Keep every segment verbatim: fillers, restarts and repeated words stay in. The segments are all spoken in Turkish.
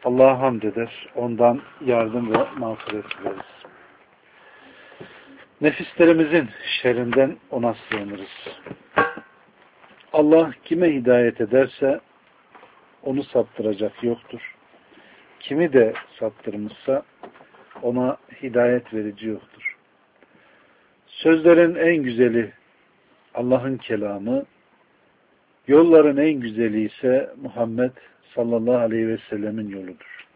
Allah'a hamd eder, ondan yardım ve mağfiret dileriz. Nefislerimizin şerrinden ona sığınırız. Allah kime hidayet ederse onu saptıracak yoktur. Kimi de saptırmışsa ona hidayet verici yoktur. Sözlerin en güzeli Allah'ın kelamı, yolların en güzeli ise Muhammed sallallahu aleyhi ve sellemin yoludur.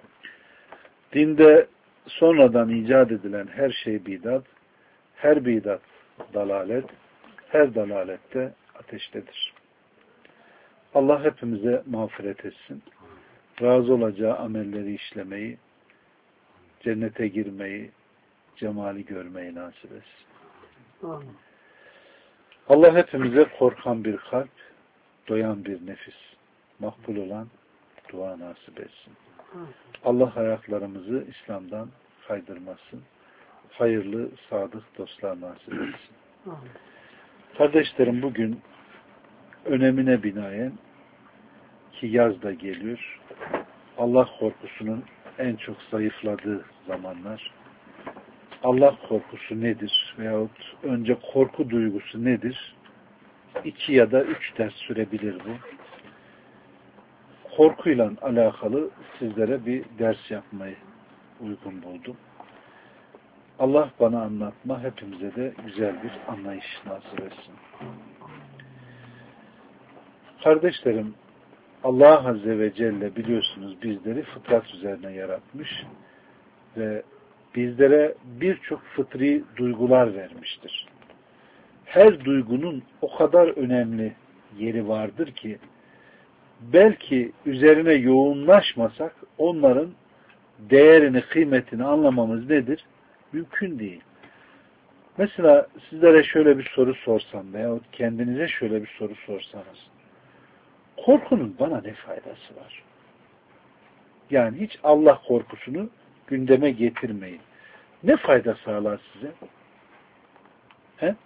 Dinde sonradan icat edilen her şey bidat, her bidat dalalet, her dalalette ateştedir. Allah hepimize mağfiret etsin. Razı olacağı amelleri işlemeyi, cennete girmeyi, cemali görmeyi nasip etsin. Amin. Allah hepimize korkan bir kalp, doyan bir nefis, makbul olan dua nasip etsin. Allah ayaklarımızı İslam'dan kaydırmasın. Hayırlı, sadık dostlar nasip etsin. Kardeşlerim, bugün önemine binaen ki yaz da geliyor, Allah korkusunun en çok zayıfladığı zamanlar. Allah korkusu nedir? Veyahut önce korku duygusu nedir? İki ya da üç ders sürebilir bu. Korkuyla alakalı sizlere bir ders yapmayı uygun buldum. Allah bana anlatma, hepimize de güzel bir anlayış nasip etsin. Kardeşlerim, Allah Azze ve Celle biliyorsunuz bizleri fıtrat üzerine yaratmış ve bizlere birçok fıtri duygular vermiştir. Her duygunun o kadar önemli yeri vardır ki belki üzerine yoğunlaşmasak onların değerini, kıymetini anlamamız nedir? Mümkün değil. Mesela sizlere şöyle bir soru sorsam veyahut kendinize şöyle bir soru sorsanız, korkunun bana ne faydası var? Yani hiç Allah korkusunu gündeme getirmeyin. Ne fayda sağlar size? He?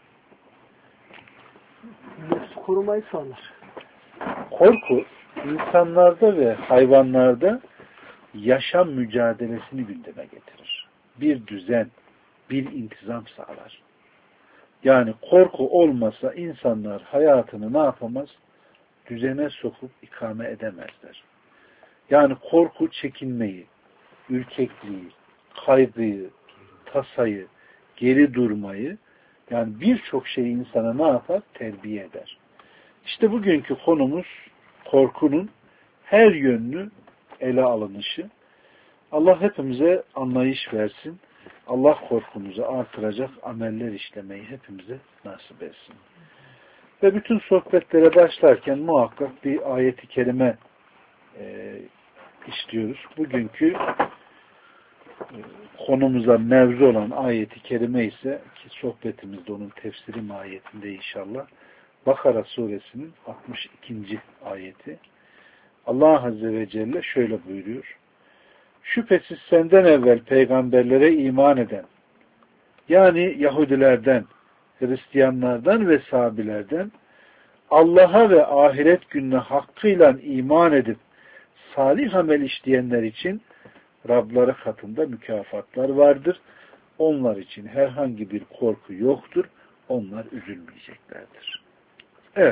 Nefsi korumayı sağlar. Korku insanlarda ve hayvanlarda yaşam mücadelesini gündeme getirir. Bir düzen, bir intizam sağlar. Yani korku olmasa insanlar hayatını ne yapamaz? Düzene sokup ikame edemezler. Yani korku çekinmeyi, ürkekliği, kaygıyı, tasayı, geri durmayı, yani birçok şeyi insana ne yapar? Terbiye eder. İşte bugünkü konumuz korkunun her yönlü ele alınışı. Allah hepimize anlayış versin. Allah korkumuzu artıracak ameller işlemeyi hepimize nasip etsin. Ve bütün sohbetlere başlarken muhakkak bir ayeti kerime e, işliyoruz. Bugünkü e, konumuza mevzu olan ayeti kerime ise ki sohbetimizde onun tefsiri mahiyetinde inşallah Bakara suresinin altmış ikinci ayeti. Allah Azze ve Celle şöyle buyuruyor. Şüphesiz senden evvel peygamberlere iman eden, yani Yahudilerden, Hristiyanlardan ve Sabilerden Allah'a ve ahiret gününe hakkıyla iman edip salih amel işleyenler için Rabları katında mükafatlar vardır. Onlar için herhangi bir korku yoktur. Onlar üzülmeyeceklerdir. Evet.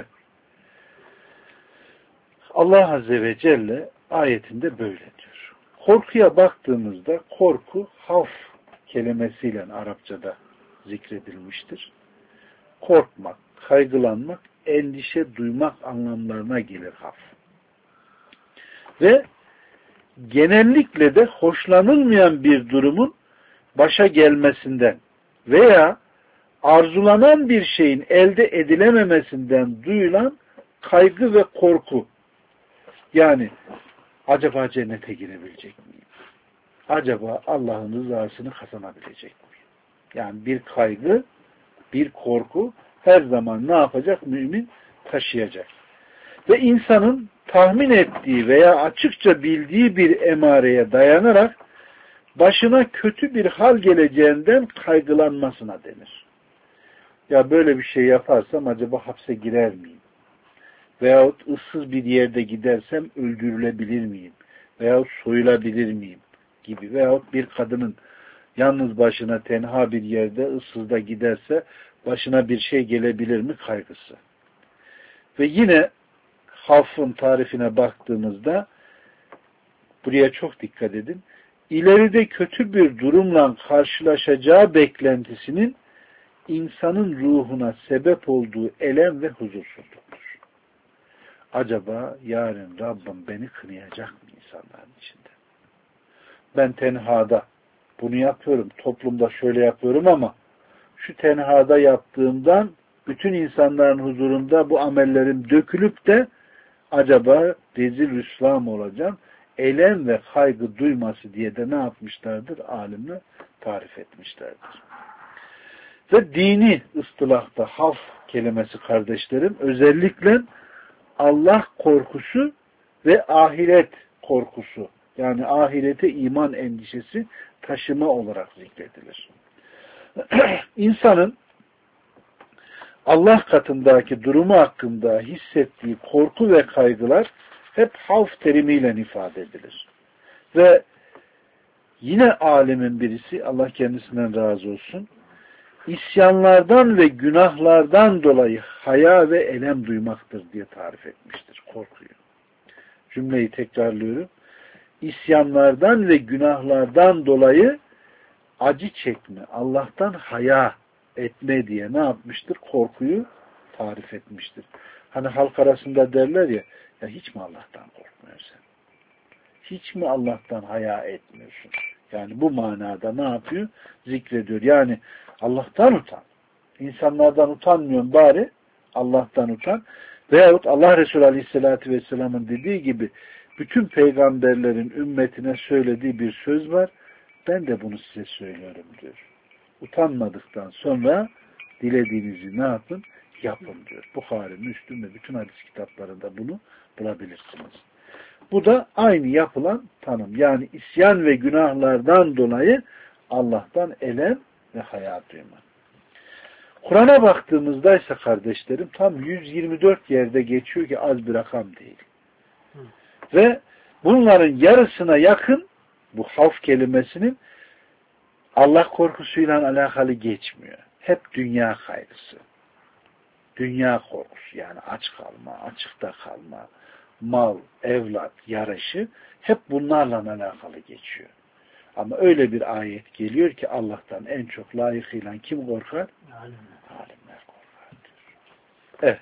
Allah Azze ve Celle ayetinde böyle diyor. Korkuya baktığımızda korku havf kelimesiyle Arapçada zikredilmiştir. Korkmak, kaygılanmak, endişe duymak anlamlarına gelir havf. Ve genellikle de hoşlanılmayan bir durumun başa gelmesinden veya arzulanan bir şeyin elde edilememesinden duyulan kaygı ve korku. Yani acaba cennete girebilecek miyim? Acaba Allah'ın rızasını kazanabilecek miyim? Yani bir kaygı, bir korku her zaman ne yapacak? Mümin taşıyacak. Ve insanın tahmin ettiği veya açıkça bildiği bir emareye dayanarak başına kötü bir hal geleceğinden kaygılanmasına denir. Ya böyle bir şey yaparsam acaba hapse girer miyim? Veyahut ıssız bir yerde gidersem öldürülebilir miyim? veyahut soyulabilir miyim gibi veyahut bir kadının yalnız başına tenha bir yerde ıssızda giderse başına bir şey gelebilir mi kaygısı. Ve yine havfın tarifine baktığımızda buraya çok dikkat edin. İleride kötü bir durumla karşılaşacağı beklentisinin insanın ruhuna sebep olduğu elem ve huzursuzluktur. Acaba yarın Rabbim beni kınayacak mı insanların içinde? Ben tenhada bunu yapıyorum, toplumda şöyle yapıyorum ama şu tenhada yaptığımdan bütün insanların huzurunda bu amellerim dökülüp de acaba rezil rüsva mı olacağım? Elem ve kaygı duyması diye de ne yapmışlardır? Alimler tarif etmişlerdir. Ve dini ıstılahta havf kelimesi kardeşlerim özellikle Allah korkusu ve ahiret korkusu yani ahirete iman endişesi taşıma olarak zikredilir. İnsanın Allah katındaki durumu hakkında hissettiği korku ve kaygılar hep havf terimiyle ifade edilir. Ve yine alimin birisi, Allah kendisinden razı olsun, isyanlardan ve günahlardan dolayı haya ve elem duymaktır diye tarif etmiştir korkuyu. Cümleyi tekrarlıyorum. İsyanlardan ve günahlardan dolayı acı çekme, Allah'tan haya etme diye ne yapmıştır? Korkuyu tarif etmiştir. Hani halk arasında derler ya, ya hiç mi Allah'tan korkmuyorsun? Hiç mi Allah'tan haya etmiyorsun? Yani bu manada ne yapıyor? Zikrediyor. Yani Allah'tan utan. İnsanlardan utanmıyorsun bari Allah'tan utan. Veyahut Allah Resulü Aleyhisselatü Vesselam'ın dediği gibi bütün peygamberlerin ümmetine söylediği bir söz var. Ben de bunu size söylüyorum diyor. Utanmadıktan sonra dilediğinizi ne yapın? Yapın diyor. Bukhari, Müslüm ve bütün hadis kitaplarında bunu bulabilirsiniz. Bu da aynı yapılan tanım. Yani isyan ve günahlardan dolayı Allah'tan elem ve haya duyma. Kur'an'a baktığımızda ise kardeşlerim tam yüz yirmi dört yerde geçiyor ki az bir rakam değil. Hı. Ve bunların yarısına yakın bu havf kelimesinin Allah korkusuyla alakalı geçmiyor. Hep dünya kaygısı. Dünya korkusu yani aç kalma, açıkta kalma, mal, evlat, yarışı hep bunlarla alakalı geçiyor. Ama öyle bir ayet geliyor ki Allah'tan en çok layıkıyla kim korkar? Alimler. Alimler korkar diyor. Evet.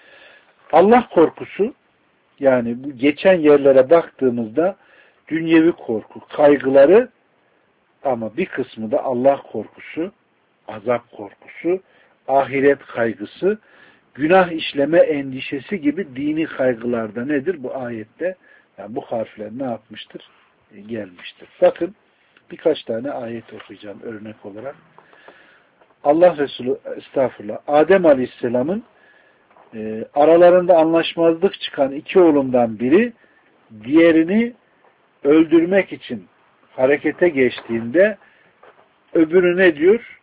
Allah korkusu yani bu geçen yerlere baktığımızda dünyevi korku, kaygıları ama bir kısmı da Allah korkusu, azap korkusu, ahiret kaygısı, günah işleme endişesi gibi dini kaygılarda nedir? Bu ayette yani bu harfler ne yapmıştır? E, gelmiştir. Bakın birkaç tane ayet okuyacağım örnek olarak. Allah Resulü estağfurullah Adem Aleyhisselam'ın e, aralarında anlaşmazlık çıkan iki oğlundan biri diğerini öldürmek için harekete geçtiğinde öbürü ne diyor?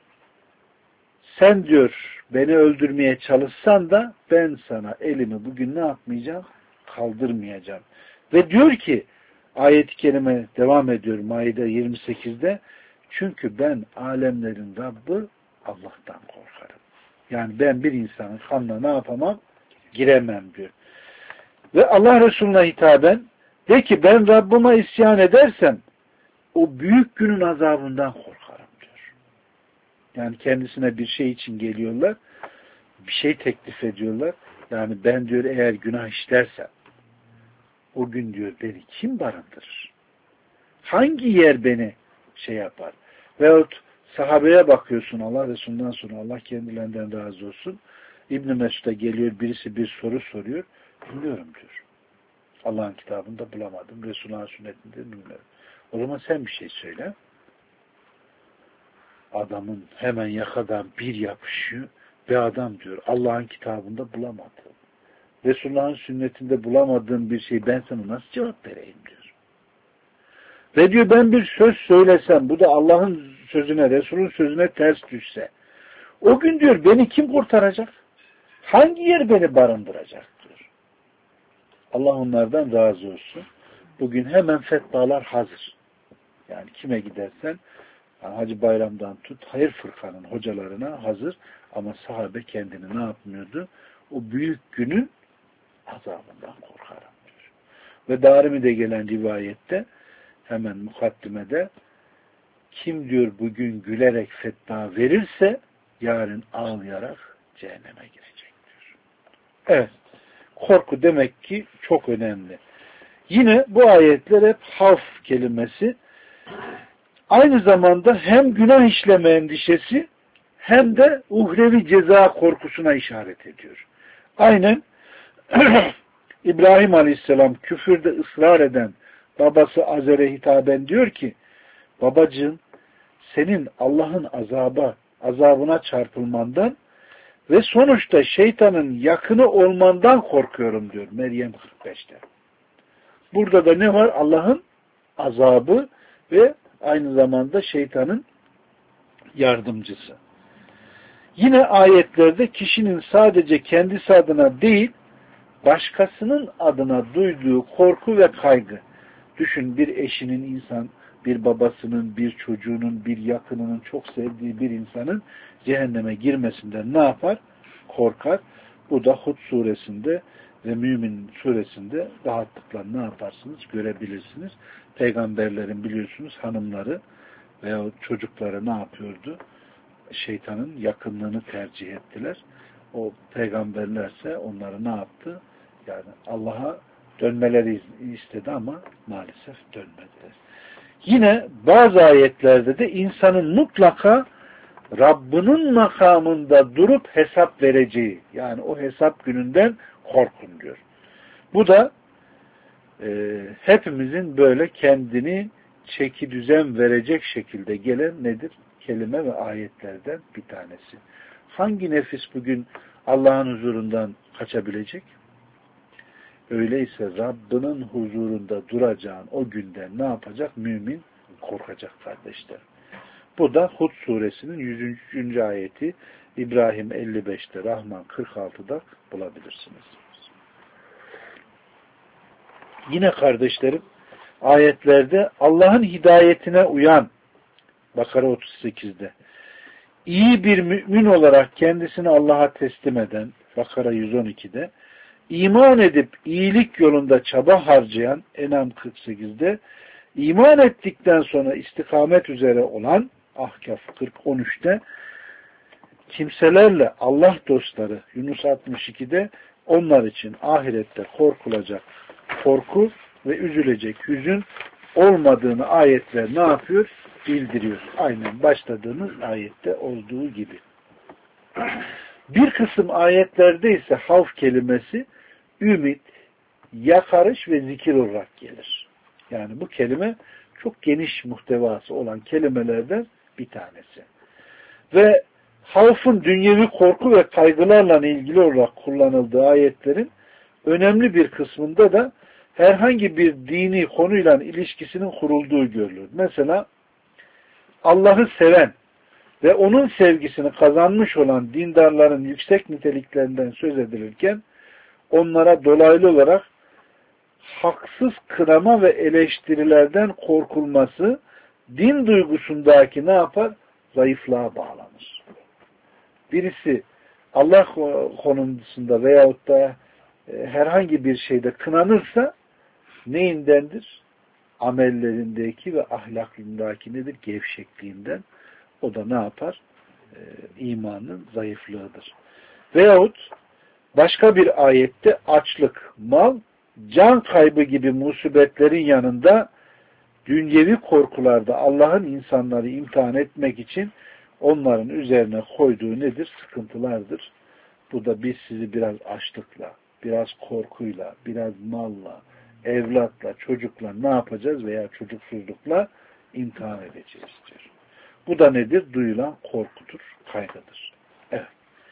Sen diyor beni öldürmeye çalışsan da ben sana elimi bugün ne yapmayacağım? Kaldırmayacağım. Ve diyor ki ayet-i kerime devam ediyor Maide yirmi sekizde çünkü ben alemlerin Rabbi Allah'tan korkarım. Yani ben bir insanın kanına ne yapamam? Giremem diyor. Ve Allah Resulü'ne hitaben de ki ben Rabbime isyan edersem o büyük günün azabından korkarım diyor. Yani kendisine bir şey için geliyorlar. Bir şey teklif ediyorlar. Yani ben diyor eğer günah işlersem o gün diyor beni kim barındırır? Hangi yer beni şey yapar? Veyahut sahabeye bakıyorsun Allah Resulü'nden sonra Allah kendilerinden razı olsun. İbn-i Mesud'a geliyor birisi bir soru soruyor. Bilmiyorum diyor. Allah'ın kitabında bulamadım. Resulullah'ın sünnetinde bilmiyorum. O zaman sen bir şey söyle. Adamın hemen yakadan bir yapışıyor ve adam diyor Allah'ın kitabında bulamadım. Resulullah'ın sünnetinde bulamadığım bir şeyi ben sana nasıl cevap vereyim diyor. Ve diyor ben bir söz söylesem bu da Allah'ın sözüne, Resul'ün sözüne ters düşse o gün diyor beni kim kurtaracak? Hangi yer beni barındıracak diyor. Allah onlardan razı olsun. Bugün hemen fetvalar hazır. Yani kime gidersen yani Hacı Bayram'dan tut, hayır fırkanın hocalarına hazır ama sahabe kendini ne yapmıyordu? O büyük günün azabından korkarım diyor. Ve Darimi'de gelen rivayette hemen mukaddimede kim diyor bugün gülerek fetva verirse yarın ağlayarak cehenneme girecek diyor. Evet. Korku demek ki çok önemli. Yine bu ayetler hep havf kelimesi aynı zamanda hem günah işleme endişesi hem de uhrevi ceza korkusuna işaret ediyor. Aynen İbrahim Aleyhisselam küfürde ısrar eden babası Azer'e hitaben diyor ki babacığım senin Allah'ın azaba, azabına çarpılmandan ve sonuçta şeytanın yakını olmandan korkuyorum diyor Meryem kırk beşte. Burada da ne var? Allah'ın azabı ve aynı zamanda şeytanın yardımcısı. Yine ayetlerde kişinin sadece kendisi adına değil, başkasının adına duyduğu korku ve kaygı. Düşün bir eşinin insan, bir babasının, bir çocuğunun, bir yakınının, çok sevdiği bir insanın cehenneme girmesinden ne yapar? Korkar. Bu da Hud suresinde ve Mümin suresinde rahatlıkla ne yaparsınız? Görebilirsiniz. Peygamberlerin biliyorsunuz hanımları veya çocukları ne yapıyordu? Şeytanın yakınlığını tercih ettiler. O peygamberlerse onları ne yaptı? Yani Allah'a dönmeleri istedi ama maalesef dönmediler. Yine bazı ayetlerde de insanın mutlaka Rabbinin makamında durup hesap vereceği, yani o hesap gününden korkun diyor. Bu da e, hepimizin böyle kendini çeki düzen verecek şekilde gelen nedir? Kelime ve ayetlerden bir tanesi. Hangi nefis bugün Allah'ın huzurundan kaçabilecek? Öyleyse Rabbinin huzurunda duracağın o günden ne yapacak? Mümin korkacak kardeşler. Bu da Hud suresinin yüzüncü ayeti, İbrahim elli beşte, Rahman kırk altıda bulabilirsiniz. Yine kardeşlerim ayetlerde Allah'ın hidayetine uyan, Bakara otuz sekizde, iyi bir mümin olarak kendisini Allah'a teslim eden, Bakara yüz on ikide, iman edip iyilik yolunda çaba harcayan, En'am kırk sekizde, iman ettikten sonra istikamet üzere olan, Ahkaf kırk on üçte, kimselerle Allah dostları, Yunus altmış ikide, onlar için ahirette korkulacak korku ve üzülecek hüzün olmadığını ayetler ne yapıyor? Bildiriyor. Aynen başladığımız ayette olduğu gibi. Bir kısım ayetlerde ise havf kelimesi ümit, yakarış ve zikir olarak gelir. Yani bu kelime çok geniş muhtevası olan kelimelerden bir tanesi. Ve havfın dünyevi korku ve kaygılarla ilgili olarak kullanıldığı ayetlerin önemli bir kısmında da herhangi bir dini konuyla ilişkisinin kurulduğu görülür. Mesela Allah'ı seven ve onun sevgisini kazanmış olan dindarların yüksek niteliklerinden söz edilirken onlara dolaylı olarak haksız kınama ve eleştirilerden korkulması din duygusundaki ne yapar? Zayıflığa bağlanır. Birisi Allah konusunda veyahut da herhangi bir şeyde kınanırsa neyindendir? Amellerindeki ve ahlakındaki nedir? Gevşekliğinden. O da ne yapar? Ee, imanın zayıflığıdır. Veyahut başka bir ayette açlık, mal, can kaybı gibi musibetlerin yanında dünyevi korkularda Allah'ın insanları imtihan etmek için onların üzerine koyduğu nedir? Sıkıntılardır. Bu da biz sizi biraz açlıkla, biraz korkuyla, biraz malla, evlatla, çocukla ne yapacağız veya çocuksuzlukla imtihan edeceğiz diyor. Bu da nedir? Duyulan korkudur, kaygıdır. Evet.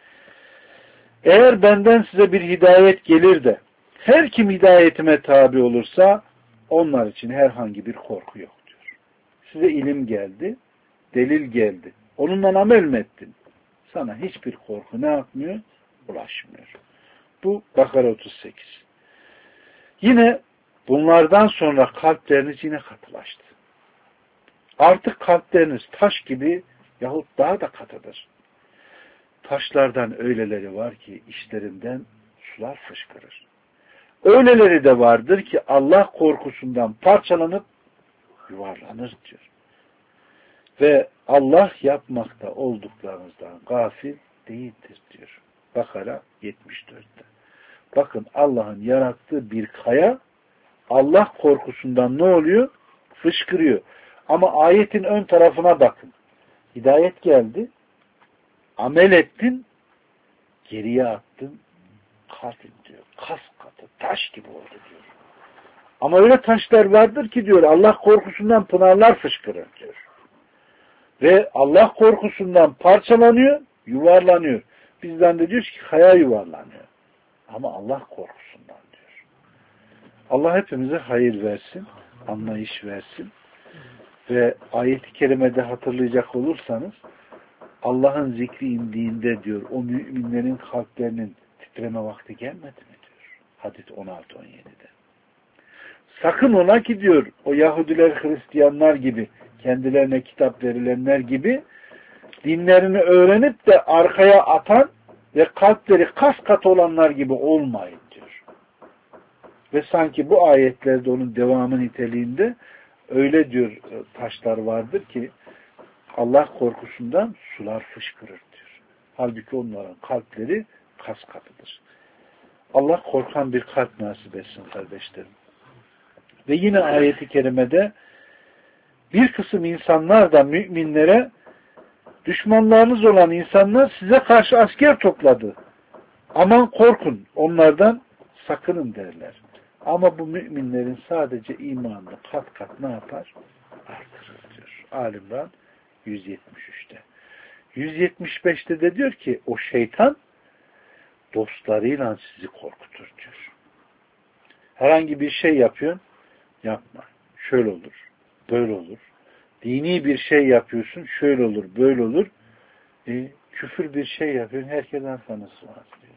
Eğer benden size bir hidayet gelir de her kim hidayetime tabi olursa onlar için herhangi bir korku yok diyor. Size ilim geldi, delil geldi. Onunla amel mi ettin? Sana hiçbir korku ne yapmıyor? Ulaşmıyor. Bu Bakara otuz sekiz. Yine Bunlardan sonra kalpleriniz yine katılaştı. Artık kalpleriniz taş gibi yahut daha da katıdır. Taşlardan öyleleri var ki işlerinden sular fışkırır. Öyleleri de vardır ki Allah korkusundan parçalanıp yuvarlanır diyor. Ve Allah yapmakta olduklarınızdan gafil değildir diyor. Bakara yetmiş dörtte. Bakın Allah'ın yarattığı bir kaya Allah korkusundan ne oluyor? Fışkırıyor. Ama ayetin ön tarafına bakın. Hidayet geldi. Amel ettin. Geriye attın. Kalbin diyor. Kas katı. Taş gibi oldu diyor. Ama öyle taşlar vardır ki diyor Allah korkusundan pınarlar fışkırır diyor. Ve Allah korkusundan parçalanıyor, yuvarlanıyor. Bizden de diyoruz ki kaya yuvarlanıyor. Ama Allah korkusundan diyor. Allah hepimize hayır versin, anlayış versin. Ve ayet-i kerimede hatırlayacak olursanız Allah'ın zikri indiğinde diyor o müminlerin kalplerinin titreme vakti gelmedi mi diyor. Hadis on altı on yedide. Sakın ola ki diyor o Yahudiler, Hristiyanlar gibi kendilerine kitap verilenler gibi dinlerini öğrenip de arkaya atan ve kalpleri kas katı olanlar gibi olmayın diyor. Ve sanki bu ayetlerde onun devamı niteliğinde öyle diyor taşlar vardır ki Allah korkusundan sular fışkırır diyor. Halbuki onların kalpleri kas katıdır. Allah korkan bir kalp nasip etsin kardeşlerim. Ve yine ayeti kerimede bir kısım insanlar da müminlere düşmanlarınız olan insanlar size karşı asker topladı. Aman korkun onlardan sakının derler. Ama bu müminlerin sadece imanını kat kat ne yapar? Artırır diyor. Ali-İmran yüz yetmiş üçte. yüz yetmiş beşte de diyor ki o şeytan dostlarıyla sizi korkutur diyor. Herhangi bir şey yapıyorsun, yapma. Şöyle olur, böyle olur. Dini bir şey yapıyorsun, şöyle olur, böyle olur. E, küfür bir şey yapıyorsun, herkesten sanısı var diyor.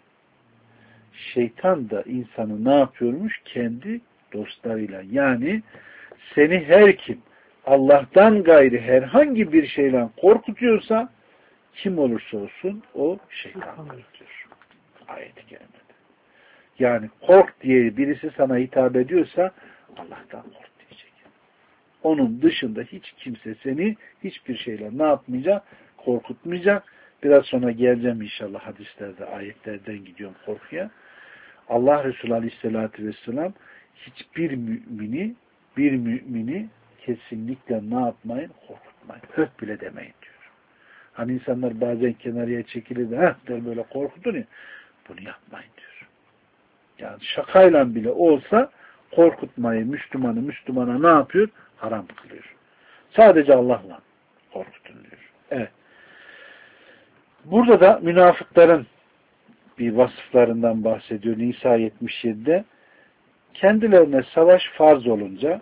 Şeytan da insanı ne yapıyormuş? Kendi dostlarıyla. Yani seni her kim Allah'tan gayri herhangi bir şeyle korkutuyorsa kim olursa olsun o şeytandır diyor. Ayet-i kerimede. Yani kork diye birisi sana hitap ediyorsa Allah'tan kork diyecek. Onun dışında hiç kimse seni hiçbir şeyle ne yapmayacak? Korkutmayacak. Biraz sonra geleceğim inşallah hadislerde, ayetlerden gidiyorum korkuya. Allah Resulü Aleyhisselatü Vesselam hiçbir mümini bir mümini kesinlikle ne yapmayın? Korkutmayın. Höt bile demeyin diyor. Hani insanlar bazen kenarıya çekilir de heh der böyle korkutun ya. Bunu yapmayın diyor. Yani şakayla bile olsa korkutmayı Müslümanı Müslümana ne yapıyor? Haram kılıyor. Sadece Allah'la korkutun diyor. Evet. Burada da münafıkların bir vasıflarından bahsediyor Nisa yetmiş yedide. Kendilerine savaş farz olunca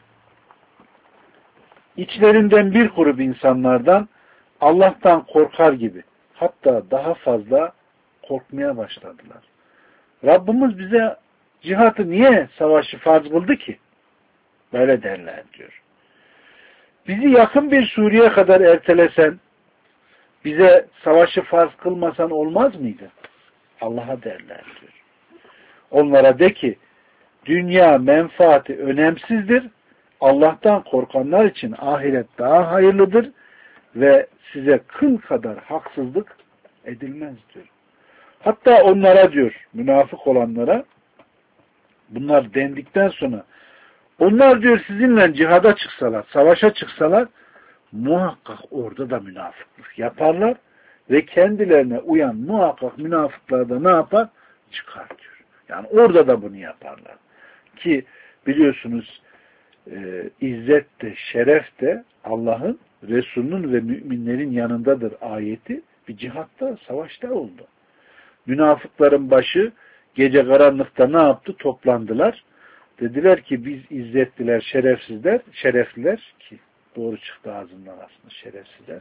içlerinden bir grup insanlardan Allah'tan korkar gibi hatta daha fazla korkmaya başladılar. Rabbimiz bize cihatı niye savaşı farz kıldı ki? Böyle derler diyor. Bizi yakın bir Suriye kadar ertelesen bize savaşı farz kılmasan olmaz mıydı? Allah'a derler diyor. Onlara de ki dünya menfaati önemsizdir. Allah'tan korkanlar için ahiret daha hayırlıdır ve size kıl kadar haksızlık edilmez diyor. Hatta onlara diyor, münafık olanlara bunlar dendikten sonra onlar diyor sizinle cihada çıksalar, savaşa çıksalar muhakkak orada da münafıklık yaparlar ve kendilerine uyan muhakkak münafıklar da ne yapar? Çıkar diyor. Yani orada da bunu yaparlar. Ki biliyorsunuz e, izzet de şeref de Allah'ın, Resulünün ve müminlerin yanındadır ayeti bir cihatta, savaşta oldu. Münafıkların başı gece karanlıkta ne yaptı? Toplandılar. Dediler ki biz izzetliler, şerefsizler, şerefliler ki doğru çıktı ağzından aslında şerefsizler.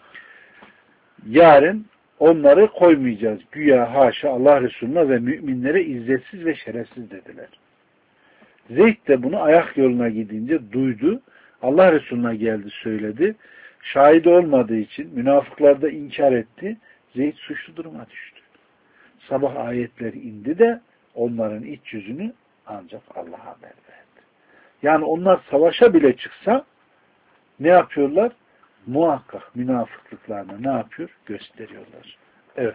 Yarın onları koymayacağız. Güya haşa Allah Resulüne ve müminlere izzetsiz ve şerefsiz dediler. Zeyd de bunu ayak yoluna gidince duydu. Allah Resulüne geldi söyledi. Şahit olmadığı için münafıklar da inkar etti. Zeyd suçlu duruma düştü. Sabah ayetleri indi de onların iç yüzünü ancak Allah'a haber verdi. Yani onlar savaşa bile çıksa ne yapıyorlar? Muhakkak münafıklıklarını ne yapıyor? Gösteriyorlar. Evet.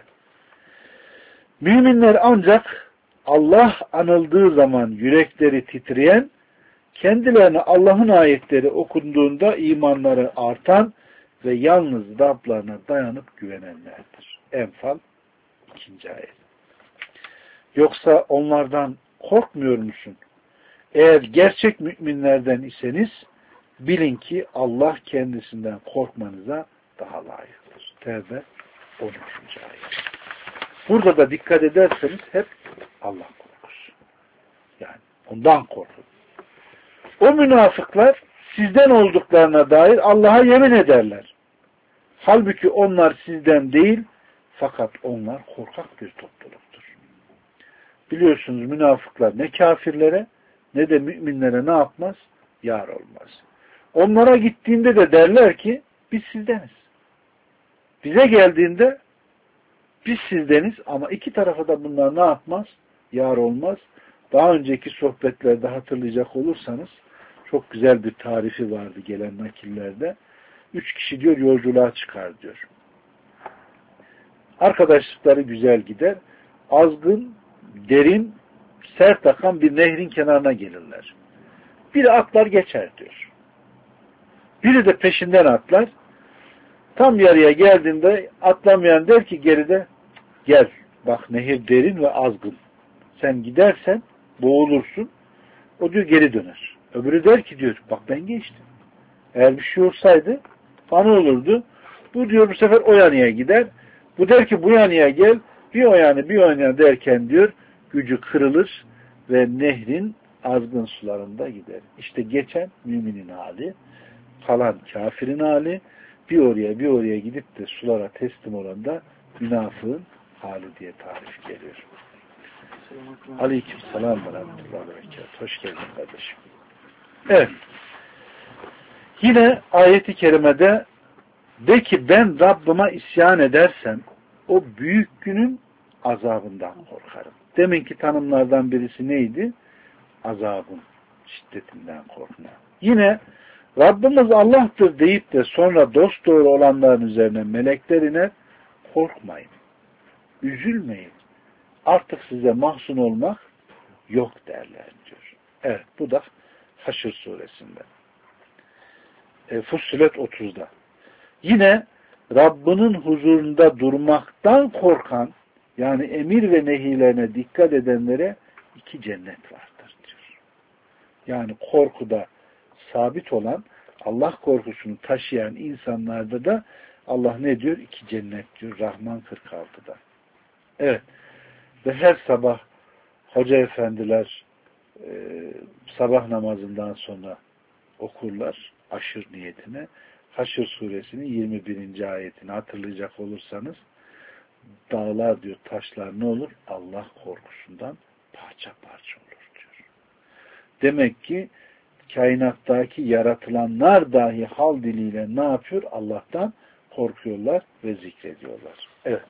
Müminler ancak Allah anıldığı zaman yürekleri titreyen, kendilerine Allah'ın ayetleri okunduğunda imanları artan ve yalnız Rablarına dayanıp güvenenlerdir. Enfal ikinci ayet. Yoksa onlardan korkmuyor musun? Eğer gerçek müminlerden iseniz bilin ki Allah kendisinden korkmanıza daha layıktır. Tevbe on üçüncü ayet. Burada da dikkat ederseniz hep Allah korkusu. Yani ondan korkun. O münafıklar sizden olduklarına dair Allah'a yemin ederler. Halbuki onlar sizden değil, fakat onlar korkak bir topluluktur. Biliyorsunuz münafıklar ne kafirlere ne de müminlere ne yapmaz? Yar olmaz. Onlara gittiğinde de derler ki biz sizdeniz. Bize geldiğinde biz sizdeniz ama iki tarafa da bunlar ne yapmaz? Yar olmaz. Daha önceki sohbetlerde hatırlayacak olursanız çok güzel bir tarifi vardı gelen nakillerde. Üç kişi diyor yolculuğa çıkar diyor. Arkadaşlıkları güzel gider. Azgın, derin, sert akan bir nehrin kenarına gelirler. Biri atlar geçer diyor. Biri de peşinden atlar. Tam yarıya geldiğinde atlamayan der ki geride gel. Bak nehir derin ve azgın. Sen gidersen boğulursun. O diyor geri döner. Öbürü der ki diyor bak ben geçtim. Eğer bir şey olsaydı bana olurdu. Bu diyor bu sefer o yanıya gider. Bu der ki bu yanıya gel. Bir o yanı bir o yanı derken diyor gücü kırılır ve nehrin azgın sularında gider. İşte geçen müminin hali, kalan kafirin hali, bir oraya bir oraya gidip de sulara teslim olan da münafığın hali diye tarif geliyor. Aleyküm selam ve rahmetullahi ve berekatuhu. Hoş geldin kardeşim. Evet. Yine ayeti kerimede de ki ben Rabbime isyan edersem o büyük günün azabından korkarım. Deminki tanımlardan birisi neydi? Azabın şiddetinden korkma. Yine Rabbimiz Allah'tır deyip de sonra dosdoğru olanların üzerine melekler iner. Korkmayın. Üzülmeyin. Artık size mahzun olmak yok derler diyor. Evet bu da Haşr suresinde. E, Fussilet otuzda. Yine Rabbinin huzurunda durmaktan korkan yani emir ve nehilerine dikkat edenlere iki cennet vardır diyor. Yani korkuda sabit olan Allah korkusunu taşıyan insanlarda da Allah ne diyor? İki cennet diyor. Rahman kırk altıda. Evet. Ve her sabah hoca efendiler e, sabah namazından sonra okurlar aşır niyetine. Haşr suresinin yirmi birinci ayetini hatırlayacak olursanız dağlar diyor, taşlar ne olur? Allah korkusundan parça parça olur diyor. Demek ki kainattaki yaratılanlar dahi hal diliyle ne yapıyor? Allah'tan korkuyorlar ve zikrediyorlar. Evet.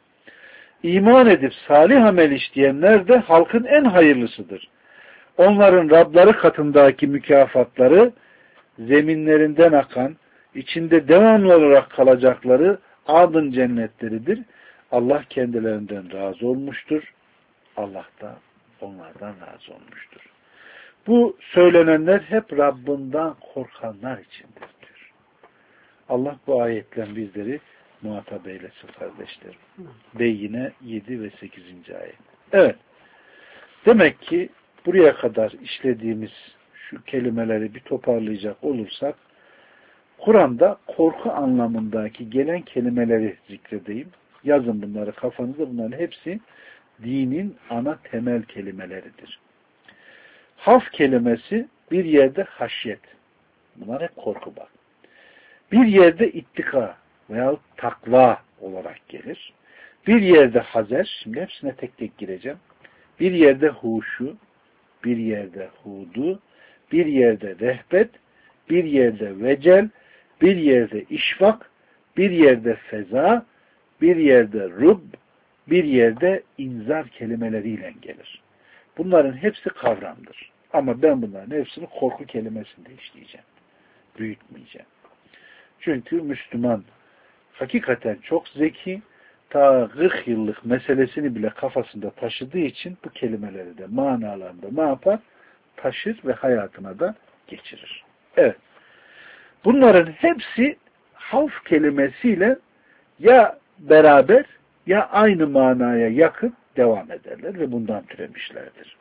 İman edip salih amel işleyenler de halkın en hayırlısıdır. Onların Rabları katındaki mükafatları zeminlerinden akan, içinde devamlı olarak kalacakları adın cennetleridir. Allah kendilerinden razı olmuştur. Allah da onlardan razı olmuştur. Bu söylenenler hep Rabbinden korkanlar içindir diyor. Allah bu ayetle bizleri muhatap eylesin kardeşlerim. Beyyine yedi ve sekizinci ayet. Evet. Demek ki buraya kadar işlediğimiz şu kelimeleri bir toparlayacak olursak Kur'an'da korku anlamındaki gelen kelimeleri zikredeyim. Yazın bunları kafanızda. Bunların hepsi dinin ana temel kelimeleridir. Haf kelimesi bir yerde haşyet. Bunlar hep korku bak. Bir yerde ittika veya takva olarak gelir. Bir yerde hazer. Şimdi hepsine tek tek gireceğim. Bir yerde huşu, bir yerde hudu, bir yerde rehbet, bir yerde vecel, bir yerde işvak, bir yerde feza, bir yerde rub, bir yerde inzar kelimeleriyle gelir. Bunların hepsi kavramdır. Ama ben bunların hepsini korku kelimesinde işleyeceğim. Büyütmeyeceğim. Çünkü Müslüman hakikaten çok zeki, ta kırk yıllık meselesini bile kafasında taşıdığı için bu kelimeleri de manalarında ne yapar? Taşır ve hayatına da geçirir. Evet. Bunların hepsi havf kelimesiyle ya beraber ya aynı manaya yakın devam ederler ve bundan türemişlerdir.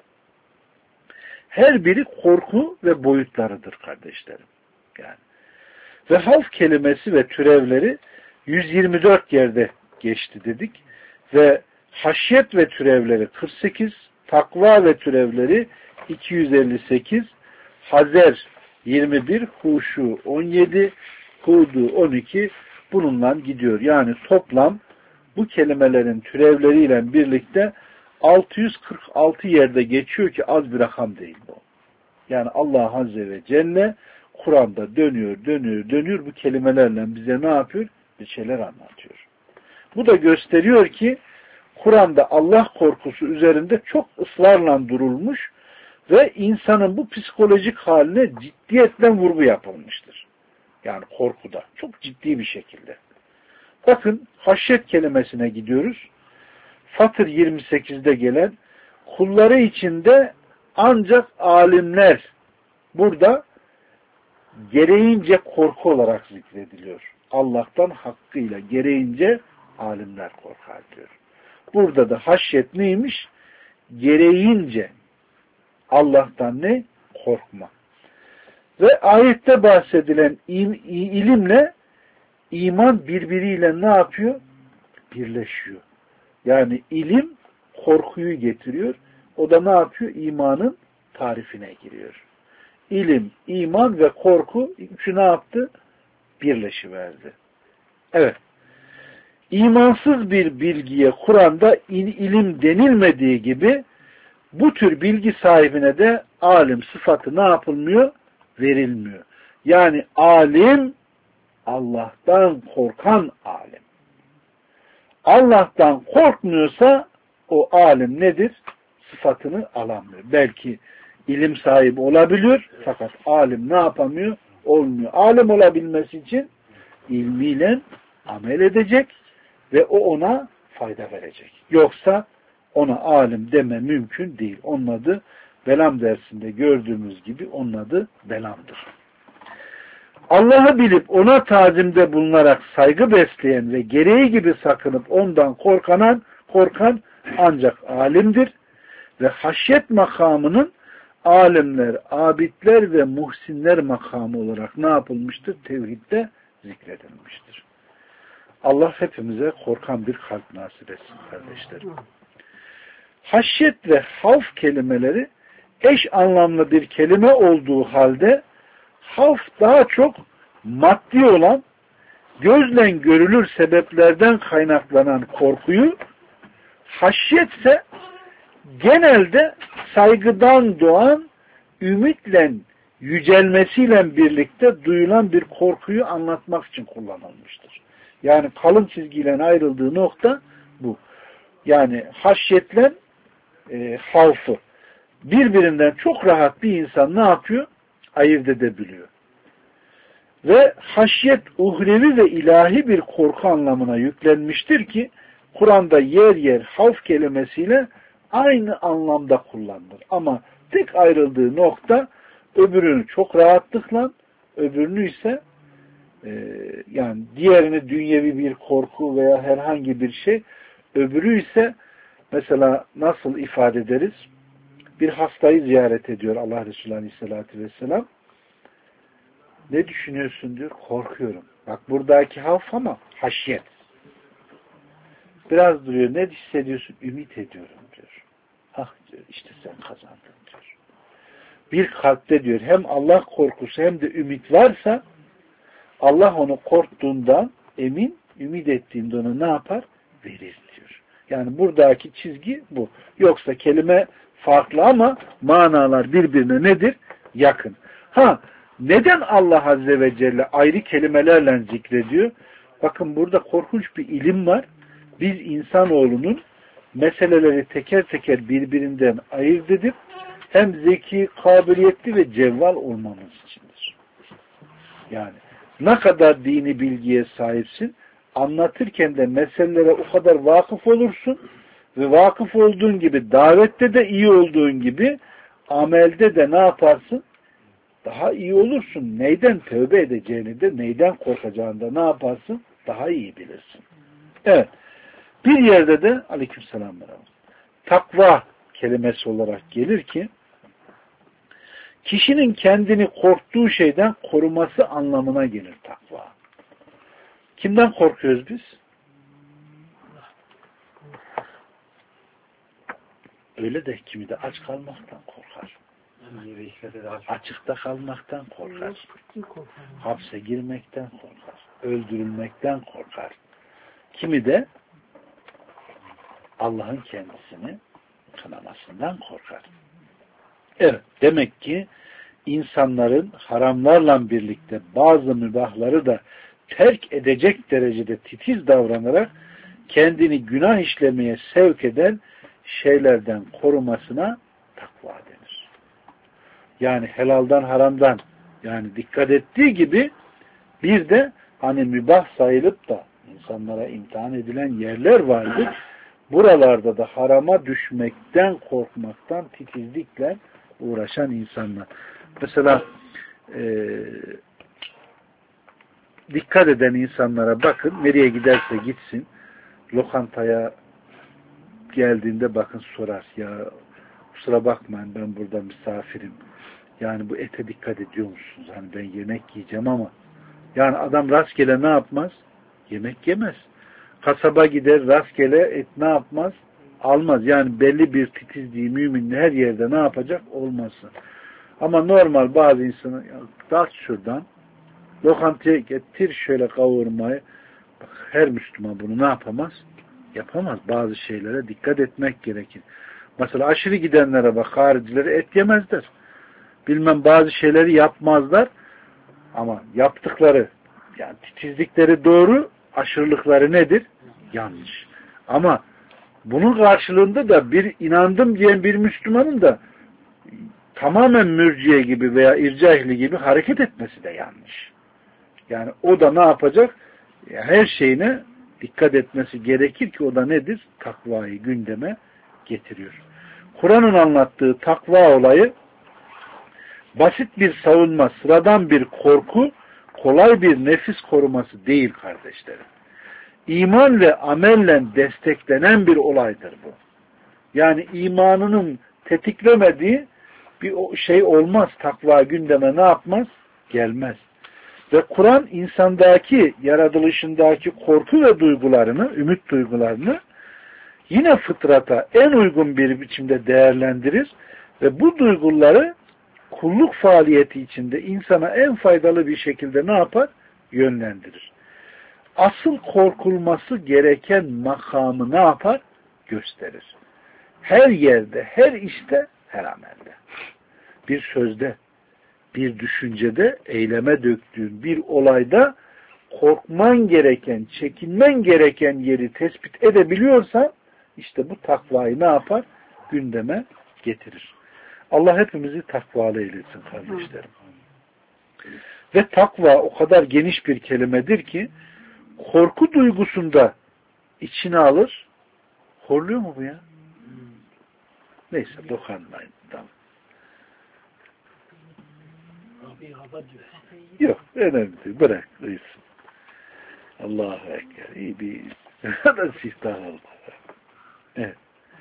Her biri korku ve boyutlarıdır kardeşlerim. Yani. Ve havf kelimesi ve türevleri yüz yirmi dört yerde geçti dedik. Ve haşyet ve türevleri kırk sekiz, takva ve türevleri iki yüz elli sekiz, hazer yirmi bir, huşu on yedi, hudu on iki bununla gidiyor. Yani toplam bu kelimelerin türevleriyle birlikte altı yüz kırk altı yerde geçiyor ki az bir rakam değil bu. Yani Allah Azze ve Celle Kur'an'da dönüyor, dönüyor, dönüyor bu kelimelerle bize ne yapıyor? Bir şeyler anlatıyor. Bu da gösteriyor ki Kur'an'da Allah korkusu üzerinde çok ısrarla durulmuş ve insanın bu psikolojik haline ciddiyetle vurgu yapılmıştır. Yani korkuda. Çok ciddi bir şekilde. Bakın haşyet kelimesine gidiyoruz. Fatır yirmi sekizde gelen kulları içinde ancak alimler burada gereğince korku olarak zikrediliyor. Allah'tan hakkıyla gereğince alimler korkar diyor. Burada da haşyet neymiş? Gereğince Allah'tan ne? Korkma. Ve ayette bahsedilen ilimle iman birbiriyle ne yapıyor? Birleşiyor. Yani ilim korkuyu getiriyor. O da ne yapıyor? İmanın tarifine giriyor. İlim, iman ve korku üçü ne yaptı? Birleşiverdi. Evet. İmansız bir bilgiye Kur'an'da ilim denilmediği gibi bu tür bilgi sahibine de alim sıfatı ne yapılmıyor? Verilmiyor. Yani alim Allah'tan korkan alim. Allah'tan korkmuyorsa o alim nedir? Sıfatını alamıyor. Belki ilim sahibi olabiliyor fakat alim ne yapamıyor? Olmuyor. Alim olabilmesi için ilmiyle amel edecek ve o ona fayda verecek. Yoksa ona alim deme mümkün değil. Onun adı Belam dersinde gördüğümüz gibi onun adı Belam'dır. Allah'ı bilip ona tazimde bulunarak saygı besleyen ve gereği gibi sakınıp ondan korkanan, korkan ancak alimdir ve haşyet makamının alimler, abidler ve muhsinler makamı olarak ne yapılmıştır? Tevhidde zikredilmiştir. Allah hepimize korkan bir kalp nasip etsin kardeşlerim. Haşyet ve havf kelimeleri eş anlamlı bir kelime olduğu halde havf daha çok maddi olan, gözle görülür sebeplerden kaynaklanan korkuyu, haşyet ise genelde saygıdan doğan, ümitle yücelmesiyle birlikte duyulan bir korkuyu anlatmak için kullanılmıştır. Yani kalın çizgiyle ayrıldığı nokta bu. Yani haşyetle e, havfı birbirinden çok rahat bir insan ne yapıyor? Ayırt edebiliyor. Ve haşyet uhrevi ve ilahi bir korku anlamına yüklenmiştir ki Kur'an'da yer yer havf kelimesiyle aynı anlamda kullanılır. Ama tek ayrıldığı nokta öbürünü çok rahatlıkla, öbürünü ise e, yani diğerini dünyevi bir korku veya herhangi bir şey, öbürü ise mesela nasıl ifade ederiz? Bir hastayı ziyaret ediyor Allah Resulü Aleyhisselatü Vesselam. Ne düşünüyorsun diyor. Korkuyorum. Bak buradaki havf ama haşyet. Biraz duruyor. Ne hissediyorsun? Ümit ediyorum diyor. Ah diyor işte sen kazandın diyor. Bir kalpte diyor hem Allah korkusu hem de ümit varsa Allah onu korktuğundan emin, ümit ettiğinde onu ne yapar? Verir diyor. Yani buradaki çizgi bu. Yoksa kelime farklı ama manalar birbirine nedir? Yakın. Ha, neden Allah Azze ve Celle ayrı kelimelerle zikrediyor? Bakın burada korkunç bir ilim var. Biz insanoğlunun meseleleri teker teker birbirinden ayırt edip hem zeki, kabiliyetli ve cevval olmamız içindir. Yani ne kadar dini bilgiye sahipsin, anlatırken de meselelere o kadar vakıf olursun ve vakıf olduğun gibi davette de iyi olduğun gibi amelde de ne yaparsın? Daha iyi olursun. Neyden tövbe edeceğini de neyden korkacağını da ne yaparsın? Daha iyi bilirsin. Evet. Bir yerde de aleykümselam takva kelimesi olarak gelir ki kişinin kendini korktuğu şeyden koruması anlamına gelir takva. Kimden korkuyoruz biz? Öyle de kimi de aç kalmaktan korkar. Açıkta kalmaktan korkar. Hapse girmekten korkar. Öldürülmekten korkar. Kimi de Allah'ın kendisini kınamasından korkar. Evet, demek ki insanların haramlarla birlikte bazı mübahları da terk edecek derecede titiz davranarak kendini günah işlemeye sevk eden şeylerden korumasına takva denir. Yani helaldan haramdan yani dikkat ettiği gibi bir de hani mübah sayılıp da insanlara imtihan edilen yerler vardır. Buralarda da harama düşmekten korkmaktan titizlikle uğraşan insanlar. Mesela e, dikkat eden insanlara bakın, nereye giderse gitsin, lokantaya geldiğinde bakın sorar, ya kusura bakmayın ben burada misafirim. Yani bu ete dikkat ediyor musunuz? Hani ben yemek yiyeceğim ama yani adam rastgele ne yapmaz? Yemek yemez. Kasaba gider rastgele et ne yapmaz? Almaz. Yani belli bir titizliği müminle her yerde ne yapacak? Olmasın. Ama normal bazı insanı dağıt şuradan lokantaya getir şöyle kavurmayı. Bak, her Müslüman bunu ne yapamaz? Yapamaz. Bazı şeylere dikkat etmek gerekir. Mesela aşırı gidenlere bak, haricileri et yemezler. Bilmem bazı şeyleri yapmazlar. Ama yaptıkları yani titizlikleri doğru, aşırılıkları nedir? Yanlış. Ama bunun karşılığında da bir inandım diyen bir Müslümanın da tamamen mürciye gibi veya ircahli gibi hareket etmesi de yanlış. Yani o da ne yapacak? Her şeyine dikkat etmesi gerekir ki o da nedir? Takvayı gündeme getiriyor. Kur'an'ın anlattığı takva olayı basit bir savunma, sıradan bir korku, kolay bir nefis koruması değil kardeşlerim. İman ve amelle desteklenen bir olaydır bu. Yani imanının tetiklemediği bir şey olmaz. Takva gündeme ne yapmaz? Gelmez. Ve Kur'an insandaki, yaratılışındaki korku ve duygularını, ümit duygularını yine fıtrata en uygun bir biçimde değerlendirir ve bu duyguları kulluk faaliyeti içinde insana en faydalı bir şekilde ne yapar? Yönlendirir. Asıl korkulması gereken makamı ne yapar? Gösterir. Her yerde, her işte, her amelde. Bir sözde, bir düşüncede, eyleme döktüğün bir olayda korkman gereken, çekinmen gereken yeri tespit edebiliyorsan işte bu takvayı ne yapar? Gündeme getirir. Allah hepimizi takvalı eylesin kardeşlerim. Ve takva o kadar geniş bir kelimedir ki korku duygusunda içine alır. Horluyor mu bu ya? Neyse dokanmayın. Tamam. Yok önemli değil. Bırak. Uyusun. Allahu Ekber. İyi bir da siftah oldu. Evet.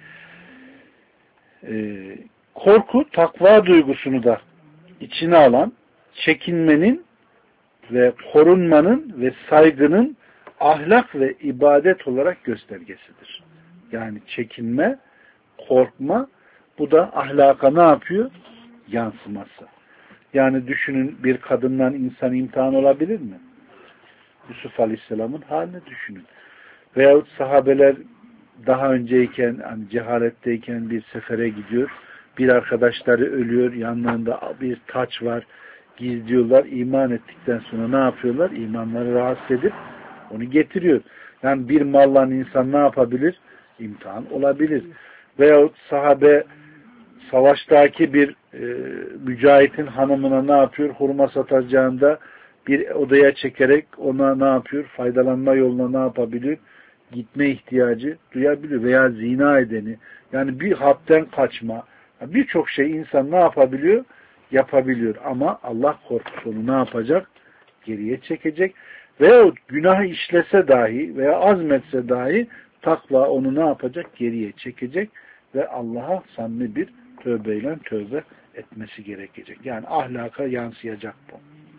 Ee, korku takva duygusunu da içine alan çekinmenin ve korunmanın ve saygının ahlak ve ibadet olarak göstergesidir. Yani çekinme, korkma bu da ahlaka ne yapıyor? Yansıması. Yani düşünün bir kadından insan imtihan olabilir mi? Yusuf Aleyhisselam'ın halini düşünün. Veyahut sahabeler daha önceyken hani cehaletteyken bir sefere gidiyor. bir arkadaşları ölüyor, yanlarında bir taç var, gizliyorlar, iman ettikten sonra ne yapıyorlar? İmanları rahatsız edip onu getiriyor. Yani bir malla insan ne yapabilir? İmtihan olabilir. Veyahut sahabe savaştaki bir e, mücahitin hanımına ne yapıyor? Hurma satacağında bir odaya çekerek ona ne yapıyor? Faydalanma yoluna ne yapabilir? Gitme ihtiyacı duyabiliyor. Veya zina edeni. Yani bir hadden kaçma. Birçok şey insan ne yapabiliyor? Yapabiliyor. Ama Allah korkusunu ne yapacak? Geriye çekecek. Veyahut günahı işlese dahi veya azmetse dahi takva onu ne yapacak? Geriye çekecek ve Allah'a samimi bir tövbeyle tövbe etmesi gerekecek. Yani ahlaka yansıyacak bu.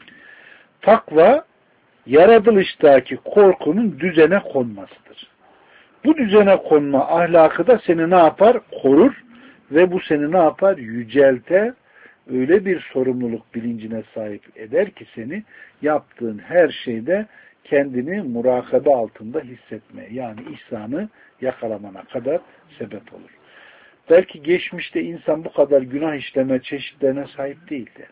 Takva yaratılıştaki korkunun düzene konmasıdır. Bu düzene konma ahlakı da seni ne yapar? Korur ve bu seni ne yapar? Yücelter. Öyle bir sorumluluk bilincine sahip eder ki seni yaptığın her şeyde kendini murakabe altında hissetmeye, yani ihsanı yakalamana kadar sebep olur. Belki geçmişte insan bu kadar günah işleme çeşitlerine sahip değildi.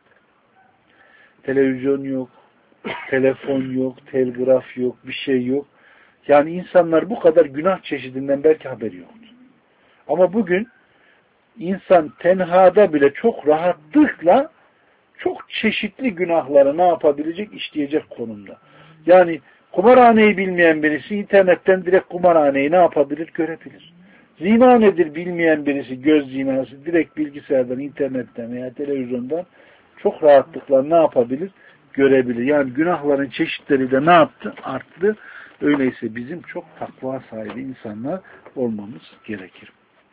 Televizyon yok, telefon yok, telgraf yok, bir şey yok. Yani insanlar bu kadar günah çeşidinden belki haberi yoktu. Ama bugün insan tenhada bile çok rahatlıkla çok çeşitli günahları ne yapabilecek, işleyecek konumda. Yani kumarhaneyi bilmeyen birisi internetten direkt kumarhaneyi ne yapabilir, görebilir. Zina nedir bilmeyen birisi, göz zinası, direkt bilgisayardan, internetten veya televizyondan çok rahatlıkla ne yapabilir, görebilir. Yani günahların çeşitleri de ne yaptı, arttı. Öyleyse bizim çok takva sahibi insanlar olmamız gerekir.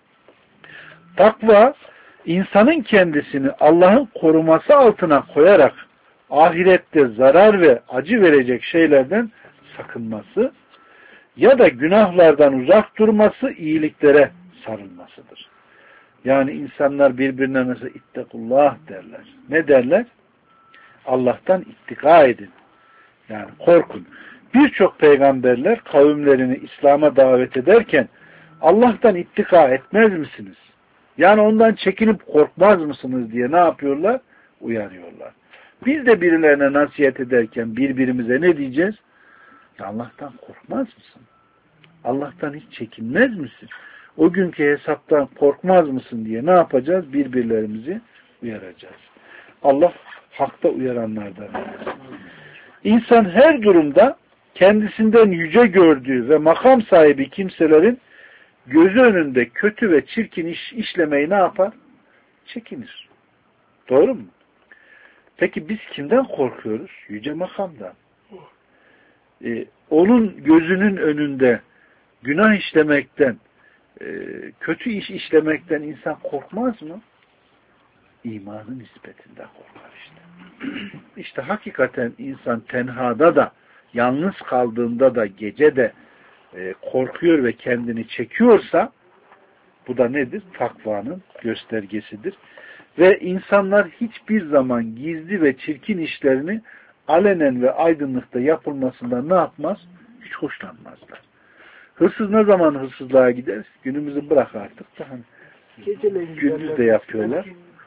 Takva, insanın kendisini Allah'ın koruması altına koyarak ahirette zarar ve acı verecek şeylerden sakınması ya da günahlardan uzak durması, iyiliklere sarılmasıdır. Yani insanlar birbirine mesela ittakullah derler. Ne derler? Allah'tan ittika edin. Yani korkun. Birçok peygamberler kavimlerini İslam'a davet ederken Allah'tan ittika etmez misiniz? Yani ondan çekinip korkmaz mısınız diye ne yapıyorlar? Uyarıyorlar. Biz de birilerine nasihat ederken birbirimize ne diyeceğiz? Ya Allah'tan korkmaz mısın? Allah'tan hiç çekinmez misin? O günkü hesaptan korkmaz mısın diye ne yapacağız? Birbirlerimizi uyaracağız. Allah hakta uyaranlardan. İnsan her durumda kendisinden yüce gördüğü ve makam sahibi kimselerin gözü önünde kötü ve çirkin iş işlemeyi ne yapar? Çekinir. Doğru mu? Peki biz kimden korkuyoruz? Yüce makamdan. Ee, onun gözünün önünde günah işlemekten, e, kötü iş işlemekten insan korkmaz mı? İmanın nispetinde korkar işte. İşte hakikaten insan tenhada da, yalnız kaldığında da, gece de e, korkuyor ve kendini çekiyorsa, bu da nedir? Takvanın göstergesidir. Ve insanlar hiçbir zaman gizli ve çirkin işlerini alenen ve aydınlıkta yapılmasından ne yapmaz? Hiç hoşlanmazlar. Hırsız ne zaman hırsızlığa gider? Günümüzü bırak artık da hani gündüz de yapıyorlar.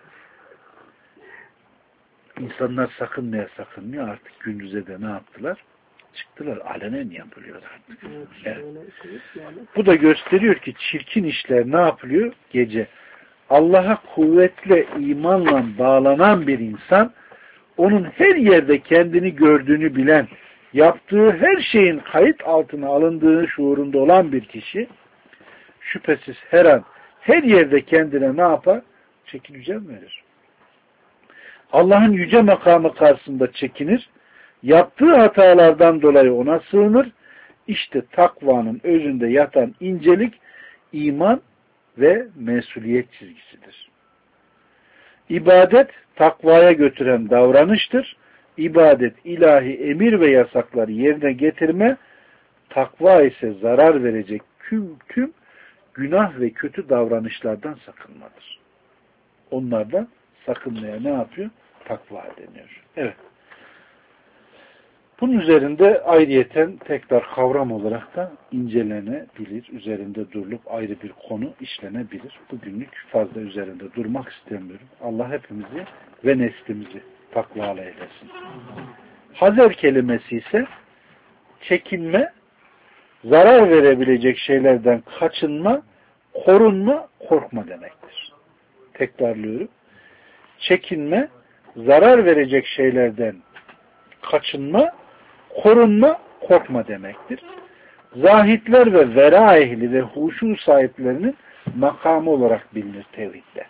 İnsanlar sakınmaya sakınmıyor. Artık gündüze de ne yaptılar? Çıktılar. Alenen yapılıyor artık. Evet. Bu da gösteriyor ki çirkin işler ne yapılıyor? Gece. Allah'a kuvvetle imanla bağlanan bir insan, onun her yerde kendini gördüğünü bilen, yaptığı her şeyin kayıt altına alındığı şuurunda olan bir kişi, şüphesiz her an, her yerde kendine ne yapar? Çeki düzen verir. Allah'ın yüce makamı karşısında çekinir, yaptığı hatalardan dolayı ona sığınır. İşte takvanın özünde yatan incelik, iman ve mesuliyet çizgisidir. İbadet, takvaya götüren davranıştır. İbadet, ilahi emir ve yasakları yerine getirme, takva ise zarar verecek tüm, tüm günah ve kötü davranışlardan sakınmadır. Onlardan sakınmaya ne yapıyor? Takva deniyor. Evet. Bunun üzerinde ayrıyeten tekrar kavram olarak da incelenebilir. Üzerinde durulup ayrı bir konu işlenebilir. Bugünlük fazla üzerinde durmak istemiyorum. Allah hepimizi ve neslimizi takvalı eylesin. Hazer kelimesi ise çekinme, zarar verebilecek şeylerden kaçınma, korunma, korkma demektir. Tekrarlıyorum. Çekinme, zarar verecek şeylerden kaçınma, korunma, korkma demektir. Zahitler ve vera ehli ve huşu sahiplerinin makamı olarak bilinir tevhidde.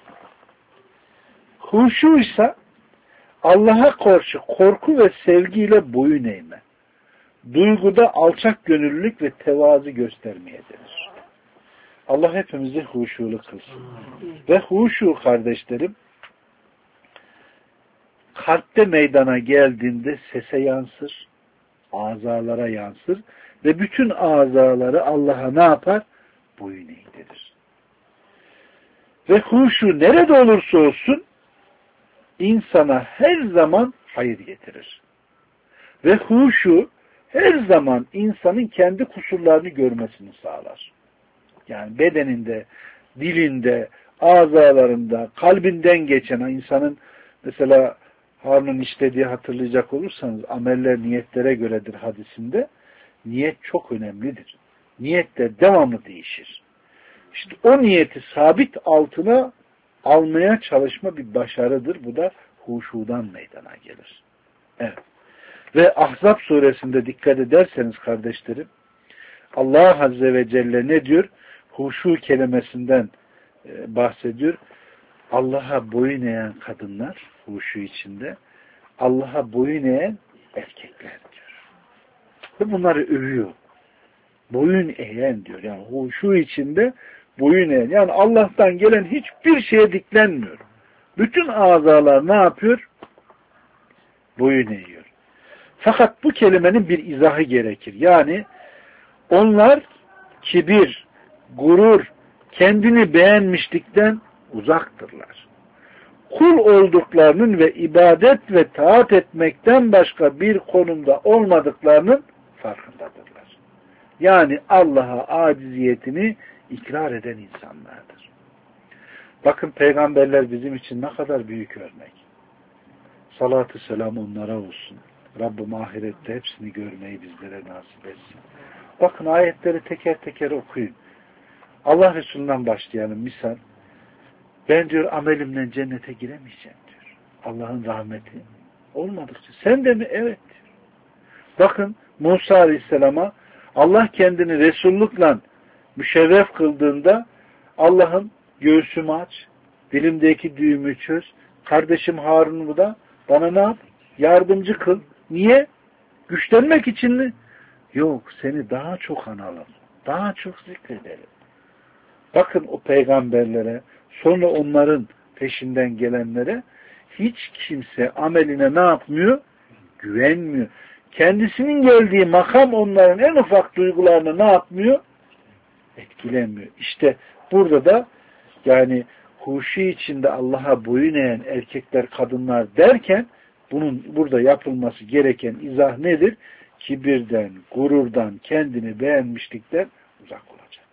Huşu ise Allah'a karşı korku ve sevgiyle boyun eğme. Duyguda alçak gönüllülük ve tevazu göstermeye denir. Allah hepimizi huşulu kılsın. Ve huşu kardeşlerim, kalpte meydana geldiğinde sese yansır, azalara yansır ve bütün azaları Allah'a ne yapar? Boyun eğdirir. Ve huşu nerede olursa olsun insana her zaman hayır getirir. Ve huşu her zaman insanın kendi kusurlarını görmesini sağlar. Yani bedeninde, dilinde, azalarında, kalbinden geçen insanın mesela Harun'un işlediği hatırlayacak olursanız ameller niyetlere göredir hadisinde. Niyet çok önemlidir. Niyet de devamlı değişir. İşte o niyeti sabit altına almaya çalışma bir başarıdır. Bu da huşudan meydana gelir. Evet. Ve Ahzab suresinde dikkat ederseniz kardeşlerim, Allah Azze ve Celle ne diyor? Huşu kelimesinden bahsediyor. Allah'a boyun eğen kadınlar, huşu içinde, Allah'a boyun eğen erkekler diyor. Ve bunları övüyor. Boyun eğen diyor. Yani huşu içinde boyun eğen. Yani Allah'tan gelen hiçbir şeye diklenmiyor. Bütün azalar ne yapıyor? Boyun eğiyor. Fakat bu kelimenin bir izahı gerekir. Yani onlar kibir, gurur, kendini beğenmişlikten uzaktırlar. Kul olduklarının ve ibadet ve taat etmekten başka bir konumda olmadıklarının farkındadırlar. Yani Allah'a aciziyetini ikrar eden insanlardır. Bakın peygamberler bizim için ne kadar büyük örnek. Salatü selam onlara olsun. Rabbim ahirette hepsini görmeyi bizlere nasip etsin. Bakın ayetleri teker teker okuyun. Allah Resulü'nden başlayalım misal. Ben diyor amelimle cennete giremeyeceğim diyor. Allah'ın rahmeti olmadıkça. Sen de mi? Evet diyor. Bakın Musa Aleyhisselam'a Allah kendini Resullukla müşerref kıldığında Allah'ım göğsümü aç, dilimdeki düğümü çöz, kardeşim Harun'u da bana ne yap? Yardımcı kıl. Niye? Güçlenmek için mi? Yok, seni daha çok analım. Daha çok zikredelim. Bakın o peygamberlere, sonra onların peşinden gelenlere hiç kimse ameline ne yapmıyor? Güvenmiyor. Kendisinin geldiği makam onların en ufak duygularını ne yapmıyor? Etkilenmiyor. İşte burada da yani huşu içinde Allah'a boyun eğen erkekler, kadınlar derken bunun burada yapılması gereken izah nedir? Kibirden, gururdan, kendini beğenmişlikten uzak olacak.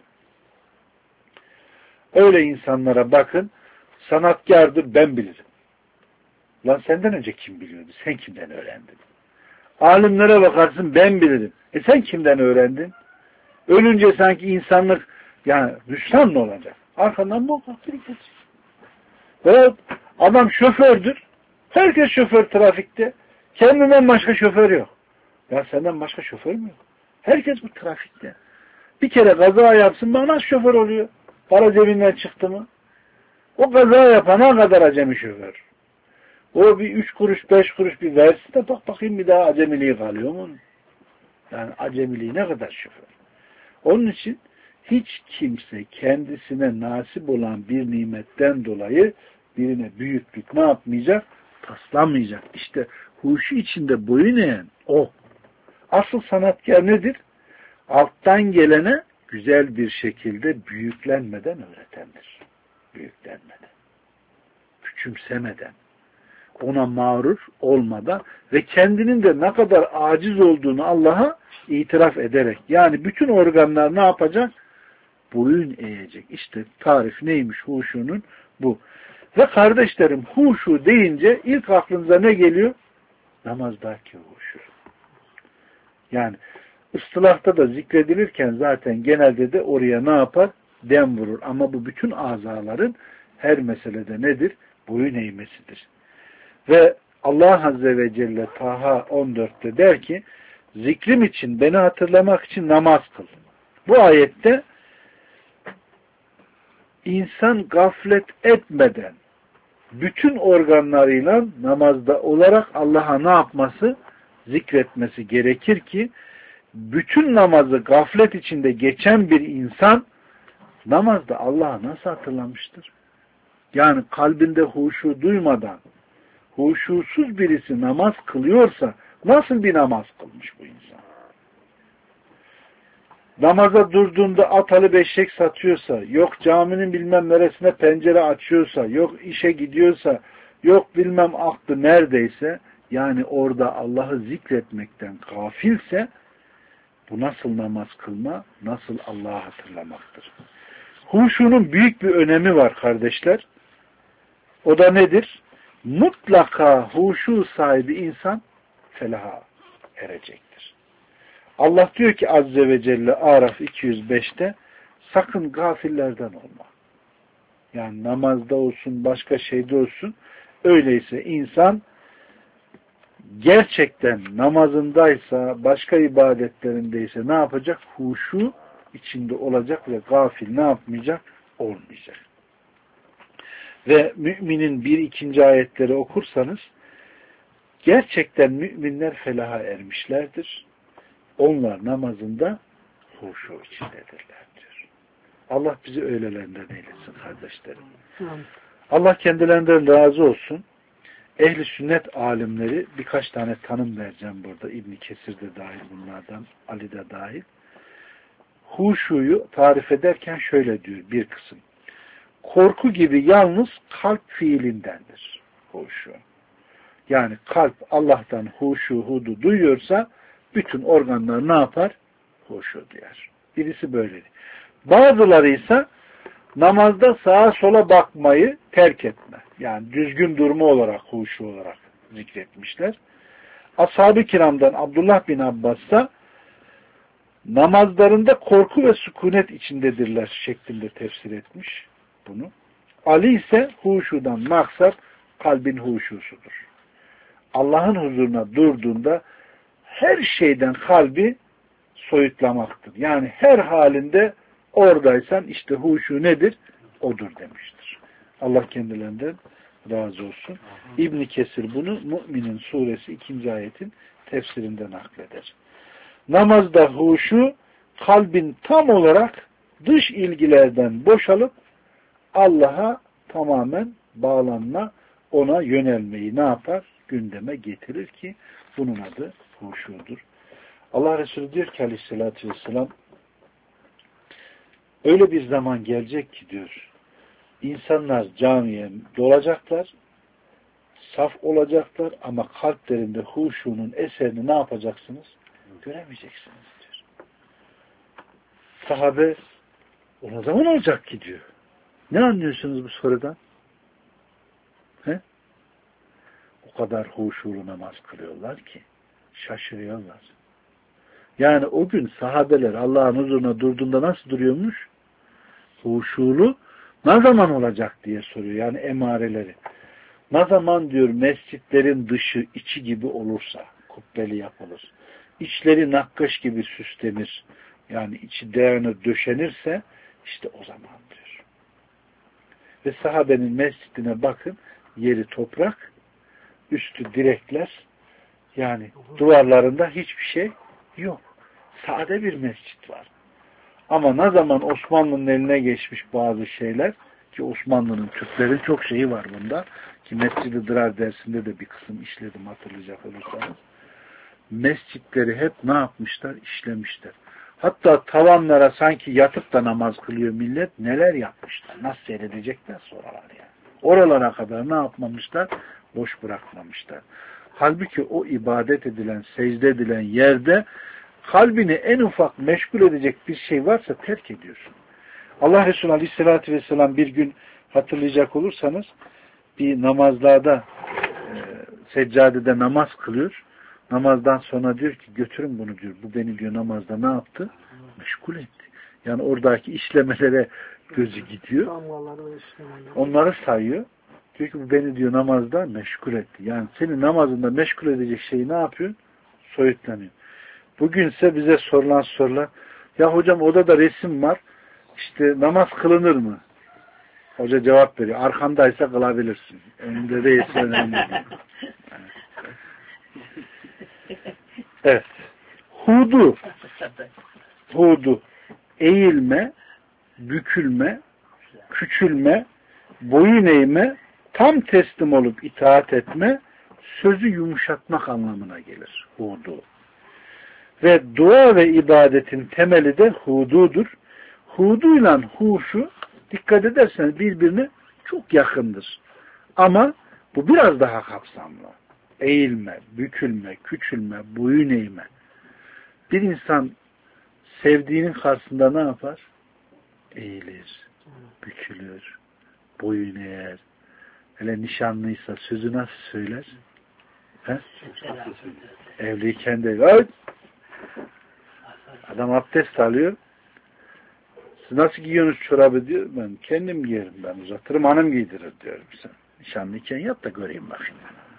Öyle insanlara bakın, sanatkardır ben bilirim. Lan senden önce kim biliyordu? Sen kimden öğrendin? Alimlere bakarsın ben bilirim. E sen kimden öğrendin? Ölünce sanki insanlık yani rüsvan mı olacak? Arkandan mı olacak? Veya adam şofördür. Herkes şoför trafikte. Kendinden başka şoför yok. Ya senden başka şoför mü yok? Herkes bu trafikte. Bir kere kaza yapsın bana nasıl şoför oluyor? Para cebinden çıktı mı? O kaza yapana kadar acemi şoför. O bir üç kuruş, beş kuruş bir versin de bak bakayım bir daha acemiliği kalıyor mu? Yani acemiliği ne kadar şoför. Onun için hiç kimse kendisine nasip olan bir nimetten dolayı birine büyüklük ne yapmayacak? Taslamayacak. İşte huşu içinde boyun eğen o. Asıl sanatkar nedir? Alttan gelene güzel bir şekilde büyüklenmeden öğretendir. Büyüklenmeden. Küçümsemeden. ona mağrur olmadan ve kendinin de ne kadar aciz olduğunu Allah'a itiraf ederek. Yani bütün organlar ne yapacak? Boyun eğecek. İşte tarif neymiş huşunun? Bu. Ve kardeşlerim, huşu deyince ilk aklınıza ne geliyor? Namazdaki huşu. Yani ıstılahta da zikredilirken zaten genelde de oraya ne yapar? Dem vurur. Ama bu bütün azaların her meselede nedir? Boyun eğmesidir. Ve Allah Azze ve Celle Taha on dörtte der ki, zikrim için, beni hatırlamak için namaz kıl. Bu ayette insan gaflet etmeden bütün organlarıyla namazda olarak Allah'a ne yapması? Zikretmesi gerekir ki bütün namazı gaflet içinde geçen bir insan namazda Allah'ı nasıl hatırlamıştır? Yani kalbinde huşu duymadan huşusuz birisi namaz kılıyorsa nasıl bir namaz kılmış bu insan? Namaza durduğunda atalı beşek satıyorsa, yok caminin bilmem neresine pencere açıyorsa, yok işe gidiyorsa, yok bilmem aklı neredeyse, yani orada Allah'ı zikretmekten gafilse, bu nasıl namaz kılma, nasıl Allah'ı hatırlamaktır. Huşunun büyük bir önemi var kardeşler. O da nedir? Mutlaka huşu sahibi insan felaha erecektir. Allah diyor ki Azze ve Celle Araf iki yüz beşte sakın gafillerden olma. Yani namazda olsun, başka şeyde olsun. Öyleyse insan gerçekten namazındaysa, başka ibadetlerindeyse ne yapacak? Huşu içinde olacak ve gafil ne yapmayacak? Olmayacak. Ve müminin bir ikinci ayetleri okursanız gerçekten müminler felaha ermişlerdir. Onlar namazında huşu içindedirler diyor. Allah bizi öylelerinden eylesin kardeşlerim. Allah kendilerinden razı olsun. Ehli sünnet alimleri birkaç tane tanım vereceğim burada. İbn Kesir de dahil bunlardan, Ali de dahil. Huşuyu tarif ederken şöyle diyor bir kısım. Korku gibi yalnız kalp fiilindendir huşu. Yani kalp Allah'tan huşu hudu duyuyorsa bütün organlar ne yapar? Huşu duyar. Birisi böyle. Bazıları ise namazda sağa sola bakmayı terk etme. Yani düzgün durma olarak, huşu olarak zikretmişler. Ashab-ı kiramdan Abdullah bin Abbas da namazlarında korku ve sükunet içindedirler şeklinde tefsir etmiş bunu. Ali ise huşudan maksat kalbin huşusudur. Allah'ın huzuruna durduğunda her şeyden kalbi soyutlamaktır. Yani her halinde oradaysan işte huşu nedir? Odur demiştir. Allah kendilerinden razı olsun. İbn Kesir bunu Mü'minin suresi ikinci ayetin tefsirinde nakleder. Namazda huşu kalbin tam olarak dış ilgilerden boşalıp Allah'a tamamen bağlanma, ona yönelmeyi ne yapar? Gündeme getirir ki bunun adı huşudur. Allah Resulü diyor ki aleyhissalatü vesselam öyle bir zaman gelecek ki diyor insanlar camiye dolacaklar, saf olacaklar ama kalplerinde huşunun eserini ne yapacaksınız? Göremeyeceksiniz diyor. Sahabe o zaman olacak ki diyor. Ne anlıyorsunuz bu sorudan? He? O kadar huşulu namaz kılıyorlar ki şaşırıyorlar. Yani o gün sahabeler Allah'ın huzuruna durduğunda nasıl duruyormuş? Huşulu ne zaman olacak diye soruyor. Yani emareleri. Ne zaman diyor mescitlerin dışı içi gibi olursa kubbeli yapılır. İçleri nakkaş gibi süslenir. Yani içi değerine döşenirse işte o zaman diyor. Ve sahabenin mescidine bakın yeri toprak, üstü direkler, yani duvarlarında hiçbir şey yok. Sade bir mescit var. Ama ne zaman Osmanlı'nın eline geçmiş bazı şeyler, ki Osmanlı'nın Türklerin çok şeyi var bunda, ki Mescid-i Dırar dersinde de bir kısım işledim hatırlayacak olursanız. Mescitleri hep ne yapmışlar? İşlemişler. Hatta tavanlara sanki yatıp da namaz kılıyor millet. Neler yapmışlar? Nasıl seyredecekler soralar yani. Oralara kadar ne yapmamışlar? Boş bırakmamışlar. Halbuki o ibadet edilen, secde edilen yerde kalbini en ufak meşgul edecek bir şey varsa terk ediyorsun. Allah Resulü Aleyhisselatü Vesselam bir gün hatırlayacak olursanız bir namazlarda e, seccadede namaz kılıyor. Namazdan sonra diyor ki götürün bunu diyor. Bu beni diyor namazda ne yaptı? Meşgul etti. Yani oradaki işlemelere gözü gidiyor. Onları sayıyor. Diyor ki bu beni diyor namazda meşgul etti. Yani seni namazında meşgul edecek şeyi ne yapıyor? Soyutlanıyor. Bugünse bize sorulan sorular, ya hocam odada resim var, işte namaz kılınır mı? Hoca cevap veriyor. Arkandaysa kılabilirsin. Önünde değilse önemli değil. Evet. Hudu. Hudu. Eğilme, bükülme, küçülme, boyun eğme, tam teslim olup itaat etme, sözü yumuşatmak anlamına gelir. Hudu. Ve dua ve ibadetin temeli de hududur. Huduyla huşu dikkat ederseniz birbirine çok yakındır. Ama bu biraz daha kapsamlı. Eğilme, bükülme, küçülme, boyun eğme. Bir insan sevdiğinin karşısında ne yapar? Eğilir, bükülür, boyun eğer. Hele nişanlıysa sözü nasıl söyler? He? Evliyken de evet. Adam abdest alıyor. Siz nasıl giyiyorsunuz çorabı diyor. Ben kendim giyerim, ben uzatırım, hanım giydirir diyorum. Sen nişanlıyken yap da göreyim bakayım.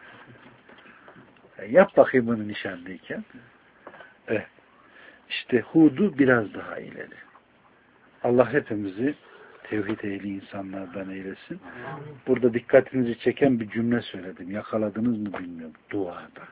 Yani yap bakayım bunu nişanlıyken. Evet. İşte hudu biraz daha ileri. Allah hepimizi tevhid ehli insanlardan eylesin. Burada dikkatinizi çeken bir cümle söyledim. Yakaladınız mı bilmiyorum. Duada.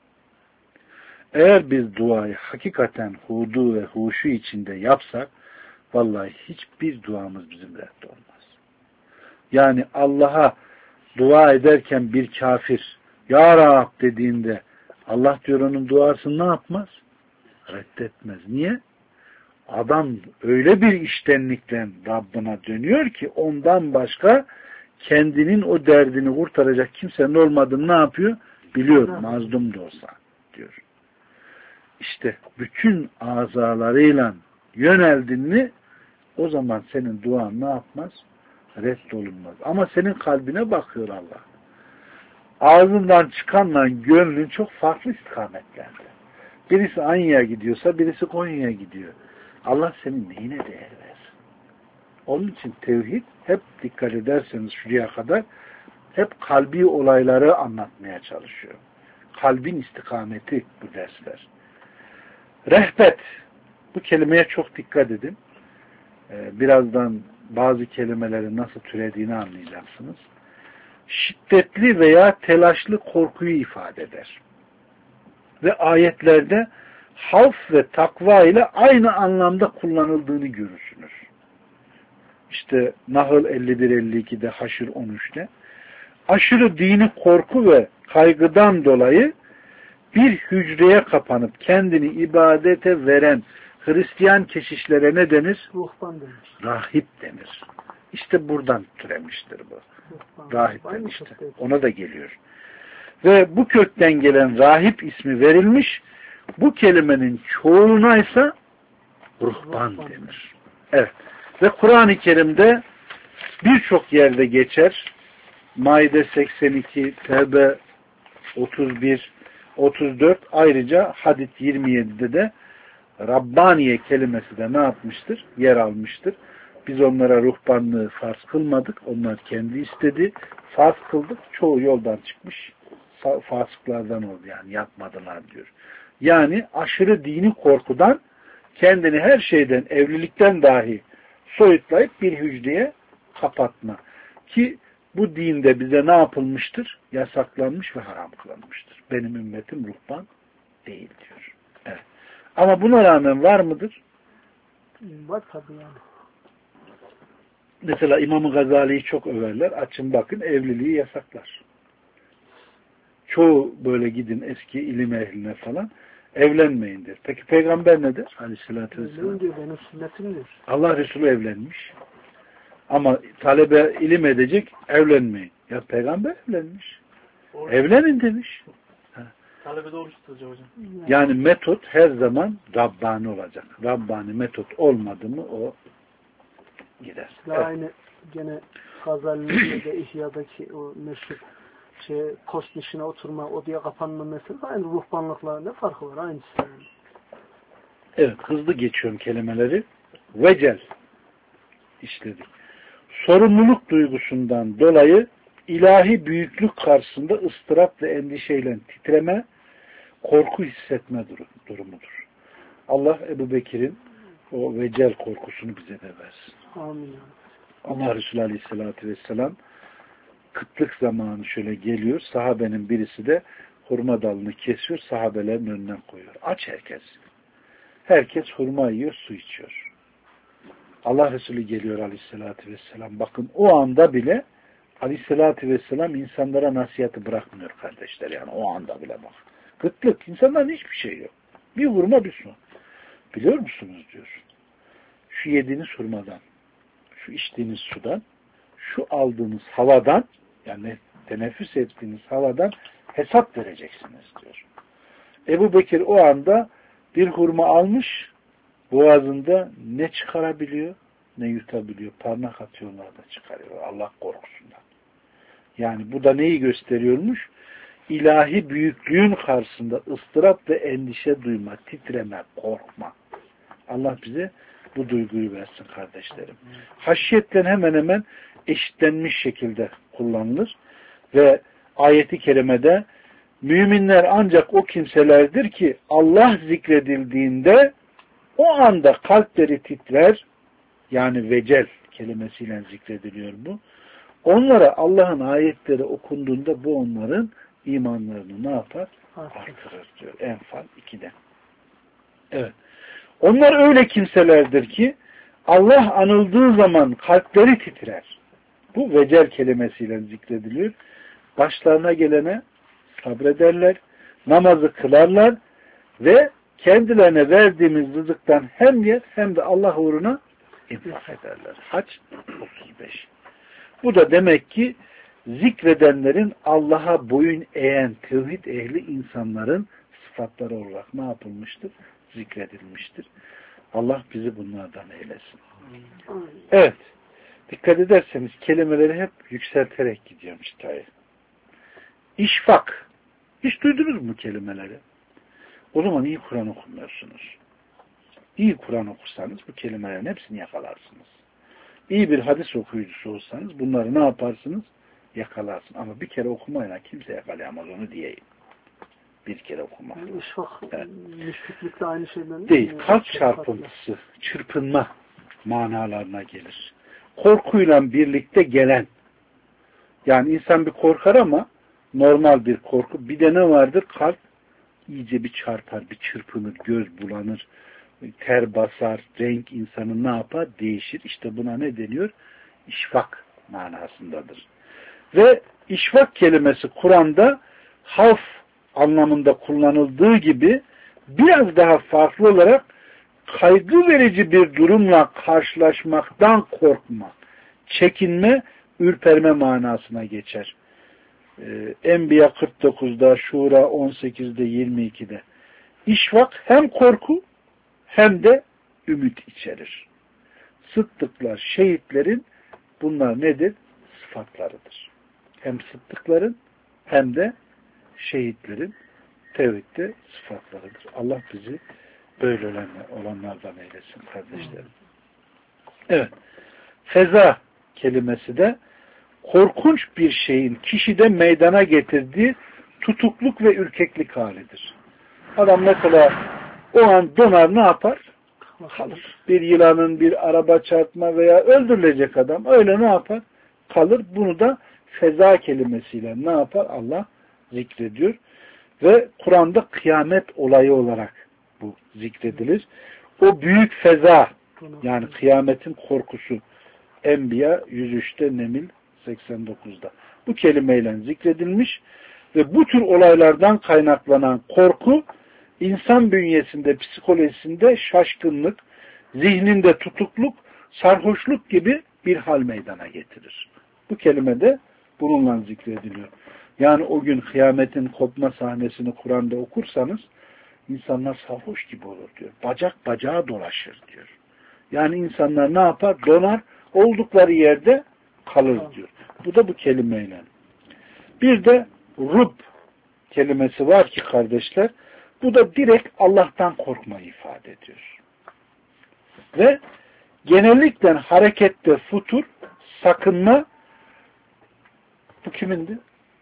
Eğer biz duayı hakikaten hudu ve huşu içinde yapsak, vallahi hiçbir duamız bizim reddi olmaz. Yani Allah'a dua ederken bir kafir Ya Rab dediğinde Allah diyor onun duasını ne yapmaz? Reddetmez. Niye? Adam öyle bir iştenlikle Rabbına dönüyor ki ondan başka kendinin o derdini kurtaracak kimsenin olmadığını ne yapıyor? Biliyor. Mazlum da olsa diyor. İşte bütün azalarıyla yöneldin mi o zaman senin duan ne yapmaz? Reddolunmaz. Ama senin kalbine bakıyor Allah. Ağzından çıkanla gönlün çok farklı istikametlerde. Birisi Anya'ya gidiyorsa birisi Konya'ya gidiyor. Allah senin neyine değer versin? Onun için tevhid hep dikkat ederseniz şuraya kadar hep kalbi olayları anlatmaya çalışıyor. Kalbin istikameti bu dersler. Rehbet. Bu kelimeye çok dikkat edin. Ee, birazdan bazı kelimelerin nasıl türediğini anlayacaksınız. Şiddetli veya telaşlı korkuyu ifade eder. Ve ayetlerde havf ve takva ile aynı anlamda kullanıldığını görürsünüz. İşte Nahl elli bir elli iki'de, Haşr on üç'te aşırı dini korku ve kaygıdan dolayı bir hücreye kapanıp kendini ibadete veren Hristiyan keşişlere ne denir? Ruhban denir. Rahip denir. İşte buradan türemiştir bu. Ruhban. Rahipten işte. Ona da geliyor. Ve bu kökten gelen rahip ismi verilmiş. Bu kelimenin çoğuluna ise ruhban denir. Evet. Ve Kur'an-ı Kerim'de birçok yerde geçer. Maide seksen iki, Tevbe otuz bir, otuz dört, ayrıca Hadid yirmi yedi'de de Rabbaniye kelimesi de ne yapmıştır? Yer almıştır. Biz onlara ruhbanlığı farz kılmadık. Onlar kendi istedi. Farz kıldık. Çoğu yoldan çıkmış. Fasıklardan oldu yani. Yapmadılar diyor. Yani aşırı dini korkudan kendini her şeyden, evlilikten dahi soyutlayıp bir hücreye kapatma. Ki bu dinde bize ne yapılmıştır? Yasaklanmış ve haram kılınmıştır. Benim ümmetim ruhban değil diyor. Evet. Ama buna rağmen var mıdır? Var tabii yani. Mesela İmam-ı Gazali'yi çok överler. Açın bakın evliliği yasaklar. Çoğu böyle gidin eski ilim ehline falan evlenmeyindir. Peki peygamber ne der? Aleyhissalatü vesselam. Diyor, benim sünnetim diyor. Allah Resulü evlenmiş. Ama talebe ilim edecek, evlenmeyin. Ya peygamber evlenmiş. Oruç. Evlenin demiş. Talebe de oruç tutacak hocam. Yani metot her zaman Rabbani olacak. Rabbani metot olmadı mı o gider. Evet. Aynı gene Gazali'nin de İhya'daki o meşhur şey, post işine oturma, odaya kapanma meselesi aynı ruhbanlıkla ne farkı var? Aynısı yani. Evet, hızlı geçiyorum kelimeleri. Vecel işledik. Sorumluluk duygusundan dolayı ilahi büyüklük karşısında ıstırap ve endişeyle titreme, korku hissetme durumudur. Allah Ebu Bekir'in o vecel korkusunu bize de versin. Amin. Allah Resulü Aleyhisselatü Vesselam kıtlık zamanı şöyle geliyor. Sahabenin birisi de hurma dalını kesiyor. Sahabelerin önüne koyuyor. Aç herkes. Herkes hurma yiyor, su içiyor. Allah Resulü geliyor Aleyhisselatü Vesselam. Bakın o anda bile Aleyhisselatü Vesselam insanlara nasihatı bırakmıyor kardeşler. Yani o anda bile bak. Kıtlık. İnsanların hiçbir şey yok. Bir hurma bir su. Biliyor musunuz diyor. Şu yediğiniz hurmadan, şu içtiğiniz sudan, şu aldığınız havadan, yani teneffüs ettiğiniz havadan hesap vereceksiniz diyor. Ebu Bekir o anda bir hurma almış, boğazında ne çıkarabiliyor, ne yutabiliyor. Parmak atıyorlar da çıkarıyor. Allah korkusundan. Yani bu da neyi gösteriyormuş? İlahi büyüklüğün karşısında ıstırap ve endişe duyma, titreme, korkma. Allah bize bu duyguyu versin kardeşlerim. Haşiyetten hemen hemen eşitlenmiş şekilde kullanılır ve ayeti kerimede müminler ancak o kimselerdir ki Allah zikredildiğinde o anda kalpleri titrer, yani vecel kelimesiyle zikrediliyor bu. Onlara Allah'ın ayetleri okunduğunda bu onların imanlarını ne yapar? Artırır diyor. Enfal ikide. Evet. Onlar öyle kimselerdir ki Allah anıldığı zaman kalpleri titrer. Bu vecel kelimesiyle zikrediliyor. Başlarına gelene sabrederler, namazı kılarlar ve kendilerine verdiğimiz rızıktan hem yer hem de Allah uğruna infak ederler. Hac otuz beş. Bu da demek ki zikredenlerin Allah'a boyun eğen tevhid ehli insanların sıfatları olarak ne yapılmıştır? Zikredilmiştir. Allah bizi bunlardan eylesin. Evet. Dikkat ederseniz kelimeleri hep yükselterek gidiyorum çıtayı. İşfak. Hiç duydunuz mu kelimeleri? O zaman iyi Kur'an okumuyorsunuz. İyi Kur'an okursanız bu kelimelerin hepsini yakalarsınız. İyi bir hadis okuyucusu olsanız bunları ne yaparsınız? Yakalarsın. Ama bir kere okumayla kimse yakalayamaz onu diyeyim. Bir kere okumak. Yani işfak, evet. Müşriklikle aynı şeyden değil. Kalp çarpıntısı, çırpınma manalarına gelir. Korkuyla birlikte gelen. Yani insan bir korkar ama normal bir korku. Bir de ne vardır? Kalp iyice bir çarpar, bir çırpınır, göz bulanır, ter basar, renk insanın ne yapar? Değişir. İşte buna ne deniyor? İşfak manasındadır. Ve işfak kelimesi Kur'an'da havf anlamında kullanıldığı gibi biraz daha farklı olarak kaygı verici bir durumla karşılaşmaktan korkma, çekinme, ürperme manasına geçer. Ee, Enbiya kırk dokuzda, Şura on sekizde, yirmi ikide. İşfak hem korku hem de ümit içerir. Sıddıklar, şehitlerin bunlar nedir? Sıfatlarıdır. Hem sıddıkların hem de şehitlerin tevhidde sıfatlarıdır. Allah bizi böyle olanlardan eylesin kardeşlerim. Evet. Feza kelimesi de korkunç bir şeyin kişide meydana getirdiği tutukluk ve ürkeklik halidir. Adam mesela o an donar ne yapar? Kalır. Bir yılanın, bir araba çarpma veya öldürülecek adam öyle ne yapar? Kalır. Bunu da feza kelimesiyle ne yapar? Allah zikrediyor. Ve Kur'an'da kıyamet olayı olarak bu zikredilir. O büyük feza, yani kıyametin korkusu Enbiya yüz üçte, Neml seksen dokuzda. Bu kelimeyle zikredilmiş ve bu tür olaylardan kaynaklanan korku insan bünyesinde, psikolojisinde şaşkınlık, zihninde tutukluk, sarhoşluk gibi bir hal meydana getirir. Bu kelime de bununla zikrediliyor. Yani o gün kıyametin kopma sahnesini Kur'an'da okursanız insanlar sarhoş gibi olur diyor. Bacak bacağa dolaşır diyor. Yani insanlar ne yapar? Donar, oldukları yerde kalır diyor. Bu da bu kelimeyle. Bir de Rub kelimesi var ki kardeşler, bu da direkt Allah'tan korkmayı ifade ediyor. Ve genellikle harekette futur, sakınma, bu kimindi?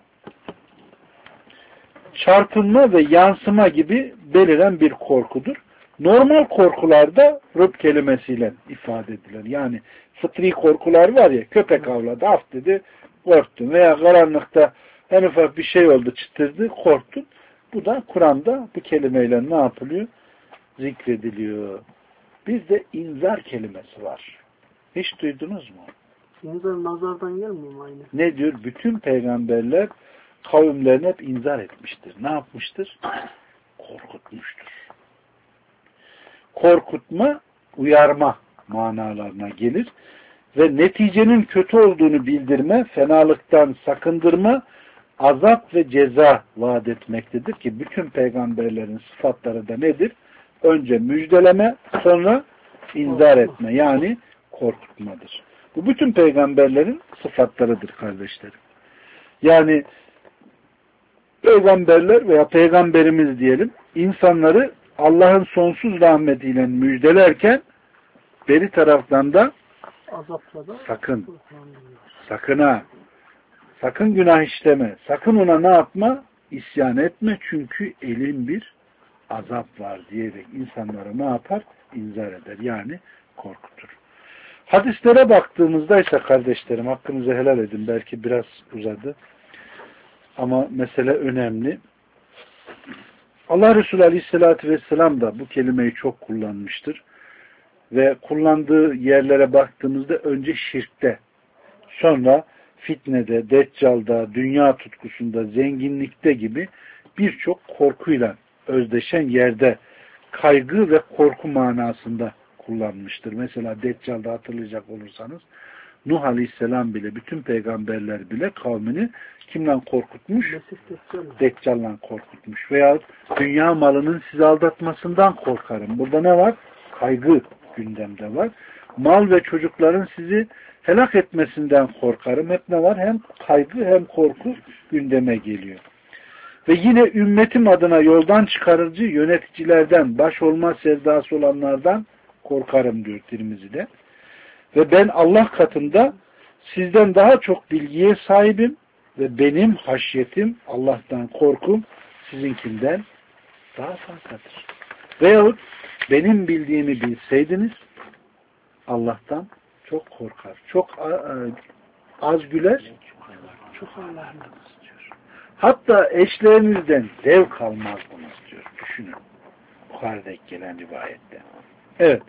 Çarpınma ve yansıma gibi beliren bir korkudur. Normal korkularda Rub kelimesiyle ifade edilir. Yani fıtri korkular var ya, köpek avladı, af dedi, korktun. Veya karanlıkta en ufak bir şey oldu, çıtırdı, korktun. Bu da Kur'an'da bu kelimeyle ne yapılıyor? Zikrediliyor. Bizde inzar kelimesi var. Hiç duydunuz mu? İnzar nazardan gelmiyor mu aynı? Ne diyor? Bütün peygamberler kavimlerine hep inzar etmiştir. Ne yapmıştır? Korkutmuştur. Korkutma, uyarma manalarına gelir ve neticenin kötü olduğunu bildirme, fenalıktan sakındırma, azap ve ceza vaat etmektedir ki bütün peygamberlerin sıfatları da nedir? Önce müjdeleme, sonra inzar etme, yani korkutmadır. Bu bütün peygamberlerin sıfatlarıdır kardeşlerim. Yani peygamberler veya peygamberimiz diyelim, insanları Allah'ın sonsuz rahmetiyle müjdelerken beri taraftan da sakın, sakın ha, sakın günah işleme, sakın ona ne yapma? İsyan etme, çünkü elin bir azap var diyerek insanlara ne yapar? İnzar eder, yani korkutur. Hadislere baktığımızda ise kardeşlerim, hakkınızı helal edin, belki biraz uzadı ama mesele önemli. Allah Resulü Aleyhisselatü Vesselam da bu kelimeyi çok kullanmıştır. Ve kullandığı yerlere baktığımızda önce şirkte, sonra fitnede, deccalda, dünya tutkusunda, zenginlikte gibi birçok korkuyla özdeşen yerde kaygı ve korku manasında kullanmıştır. Mesela Deccal'da hatırlayacak olursanız Nuh Aleyhisselam bile, bütün peygamberler bile kavmini kimden korkutmuş? Deccal'la korkutmuş. Veya dünya malının sizi aldatmasından korkarım. Burada ne var? Kaygı gündemde var. Mal ve çocukların sizi helak etmesinden korkarım. Hep ne var? Hem kaygı hem korku gündeme geliyor. Ve yine ümmetim adına yoldan çıkarıcı yöneticilerden, baş olma sevdası olanlardan korkarım diyor Tirmizi'de. Ve ben Allah katında sizden daha çok bilgiye sahibim ve benim haşyetim, Allah'tan korkum sizinkinden daha fazladır. Veyahut benim bildiğimi bilseydiniz Allah'tan çok korkar. Çok az güler, çok Allah'ınız diyor. Hatta eşlerinizden zevk almazdınız diyor. Düşünün. Bukhari'de gelen rivayette. Evet.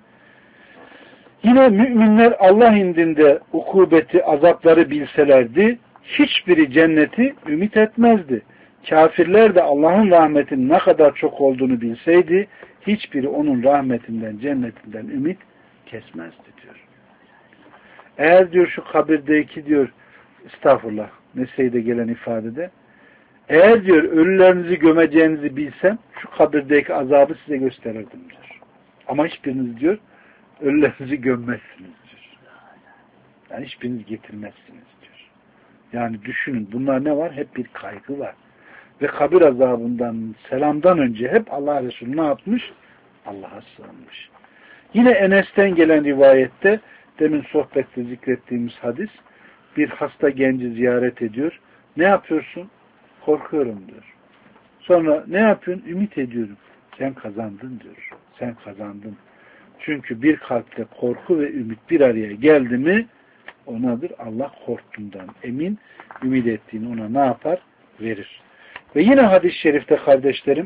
Yine müminler Allah indinde ukubeti, azapları bilselerdi, hiçbiri cenneti ümit etmezdi. Kafirler de Allah'ın rahmetinin ne kadar çok olduğunu bilseydi, hiçbiri onun rahmetinden, cennetinden ümit kesmezdi diyor. Eğer diyor şu kabirdeki diyor, estağfurullah, Nese'de gelen ifadede, eğer diyor ölülerinizi gömeceğinizi bilsem, şu kabirdeki azabı size gösterirdim diyor. Ama hiçbiriniz diyor, ölülerinizi gömmezsiniz diyor. Yani hiçbiriniz getirmezsiniz diyor. Yani düşünün, bunlar ne var? Hep bir kaygı var. Ve kabir azabından, selamdan önce hep Allah Resulü ne yapmış? Allah'a sığınmış. Yine Enes'ten gelen rivayette, demin sohbette zikrettiğimiz hadis, bir hasta genci ziyaret ediyor. Ne yapıyorsun? Korkuyorum diyor. Sonra ne yapıyorsun? Ümit ediyorum. Sen kazandın diyor. Sen kazandın. Çünkü bir kalpte korku ve ümit bir araya geldi mi onadır Allah korktuğundan emin, ümit ettiğini ona ne yapar? Verir. Ve yine hadis-i şerifte kardeşlerim,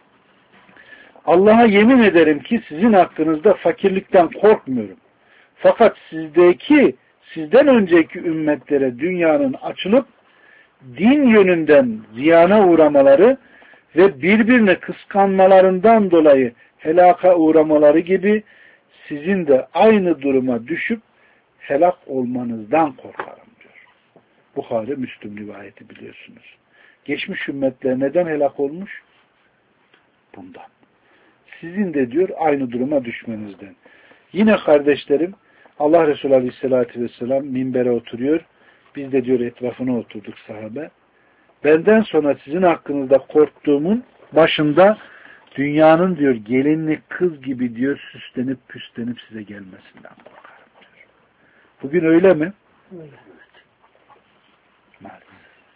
Allah'a yemin ederim ki sizin hakkınızda fakirlikten korkmuyorum. Fakat sizdeki, sizden önceki ümmetlere dünyanın açılıp din yönünden ziyana uğramaları ve birbirine kıskanmalarından dolayı helaka uğramaları gibi sizin de aynı duruma düşüp helak olmanızdan korkarım diyor. Buhari, Müslüm rivayeti biliyorsunuz. Geçmiş ümmetler neden helak olmuş? Bundan. Sizin de diyor aynı duruma düşmenizden. Yine kardeşlerim, Allah Resulü Aleyhisselatü Vesselam minbere oturuyor. Biz de diyor etrafına oturduk sahabe. Benden sonra sizin hakkınızda korktuğumun başında dünyanın diyor gelinlik kız gibi diyor süslenip püslenip size gelmesinden korkarım diyor. Bugün öyle mi? Öyle. Maalesef.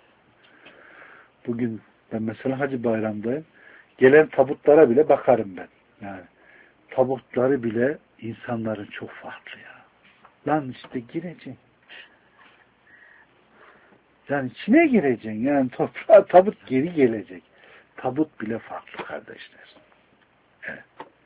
Bugün ben mesela Hacı Bayram'dayım. Gelen tabutlara bile bakarım ben. Yani tabutları bile insanların çok farklı ya. Lan işte gireceksin. Yani içine gireceksin. Yani toprağa tabut geri gelecek. Tabut bile farklı kardeşler. Evet.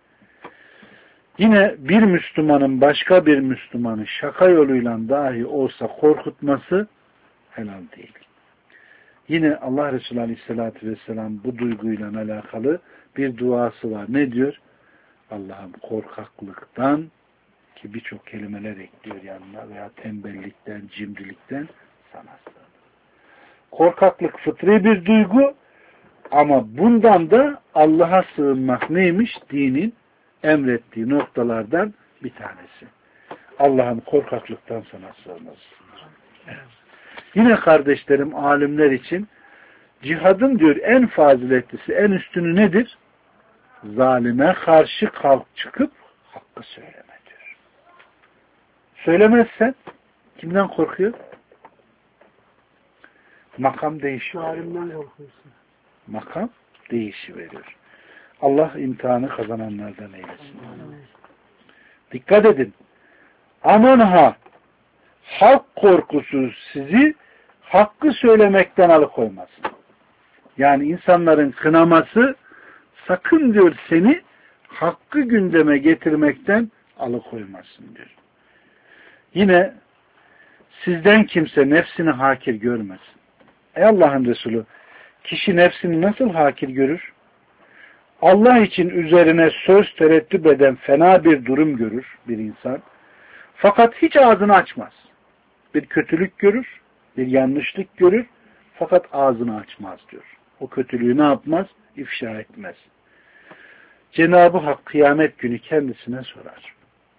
Yine bir Müslümanın başka bir Müslümanı şaka yoluyla dahi olsa korkutması helal değil. Yine Allah Resulü Aleyhisselatü Vesselam bu duyguyla alakalı bir duası var. Ne diyor? Allah'ım korkaklıktan, ki birçok kelimeler ekliyor yanına, veya tembellikten, cimrilikten sana sığınırım. Korkaklık fıtri bir duygu ama bundan da Allah'a sığınmak neymiş? Dinin emrettiği noktalardan bir tanesi. Allah'ım korkaklıktan sana sığınırız. Evet. Yine kardeşlerim, alimler için cihadın diyor en faziletlisi, en üstünü nedir? Zalime karşı kalk çıkıp hakkı söyleme diyor. Söylemezsen kimden korkuyor? Makam değişiyor. Zalimden korkuyorsun. Makam değişiveriyor. Allah imtihanı kazananlardan eylesin. Dikkat edin. Aman ha, halk korkusu sizi hakkı söylemekten alıkoymasın. Yani insanların kınaması sakın diyor seni hakkı gündeme getirmekten alıkoymasın diyor. Yine sizden kimse nefsini hakir görmesin. Ey Allah'ın Resulü, kişi nefsini nasıl hakir görür? Allah için üzerine söz tereddüt eden fena bir durum görür bir insan. Fakat hiç ağzını açmaz. Bir kötülük görür, bir yanlışlık görür. Fakat ağzını açmaz diyor. O kötülüğü ne yapmaz? İfşa etmez. Cenab-ı Hak kıyamet günü kendisine sorar.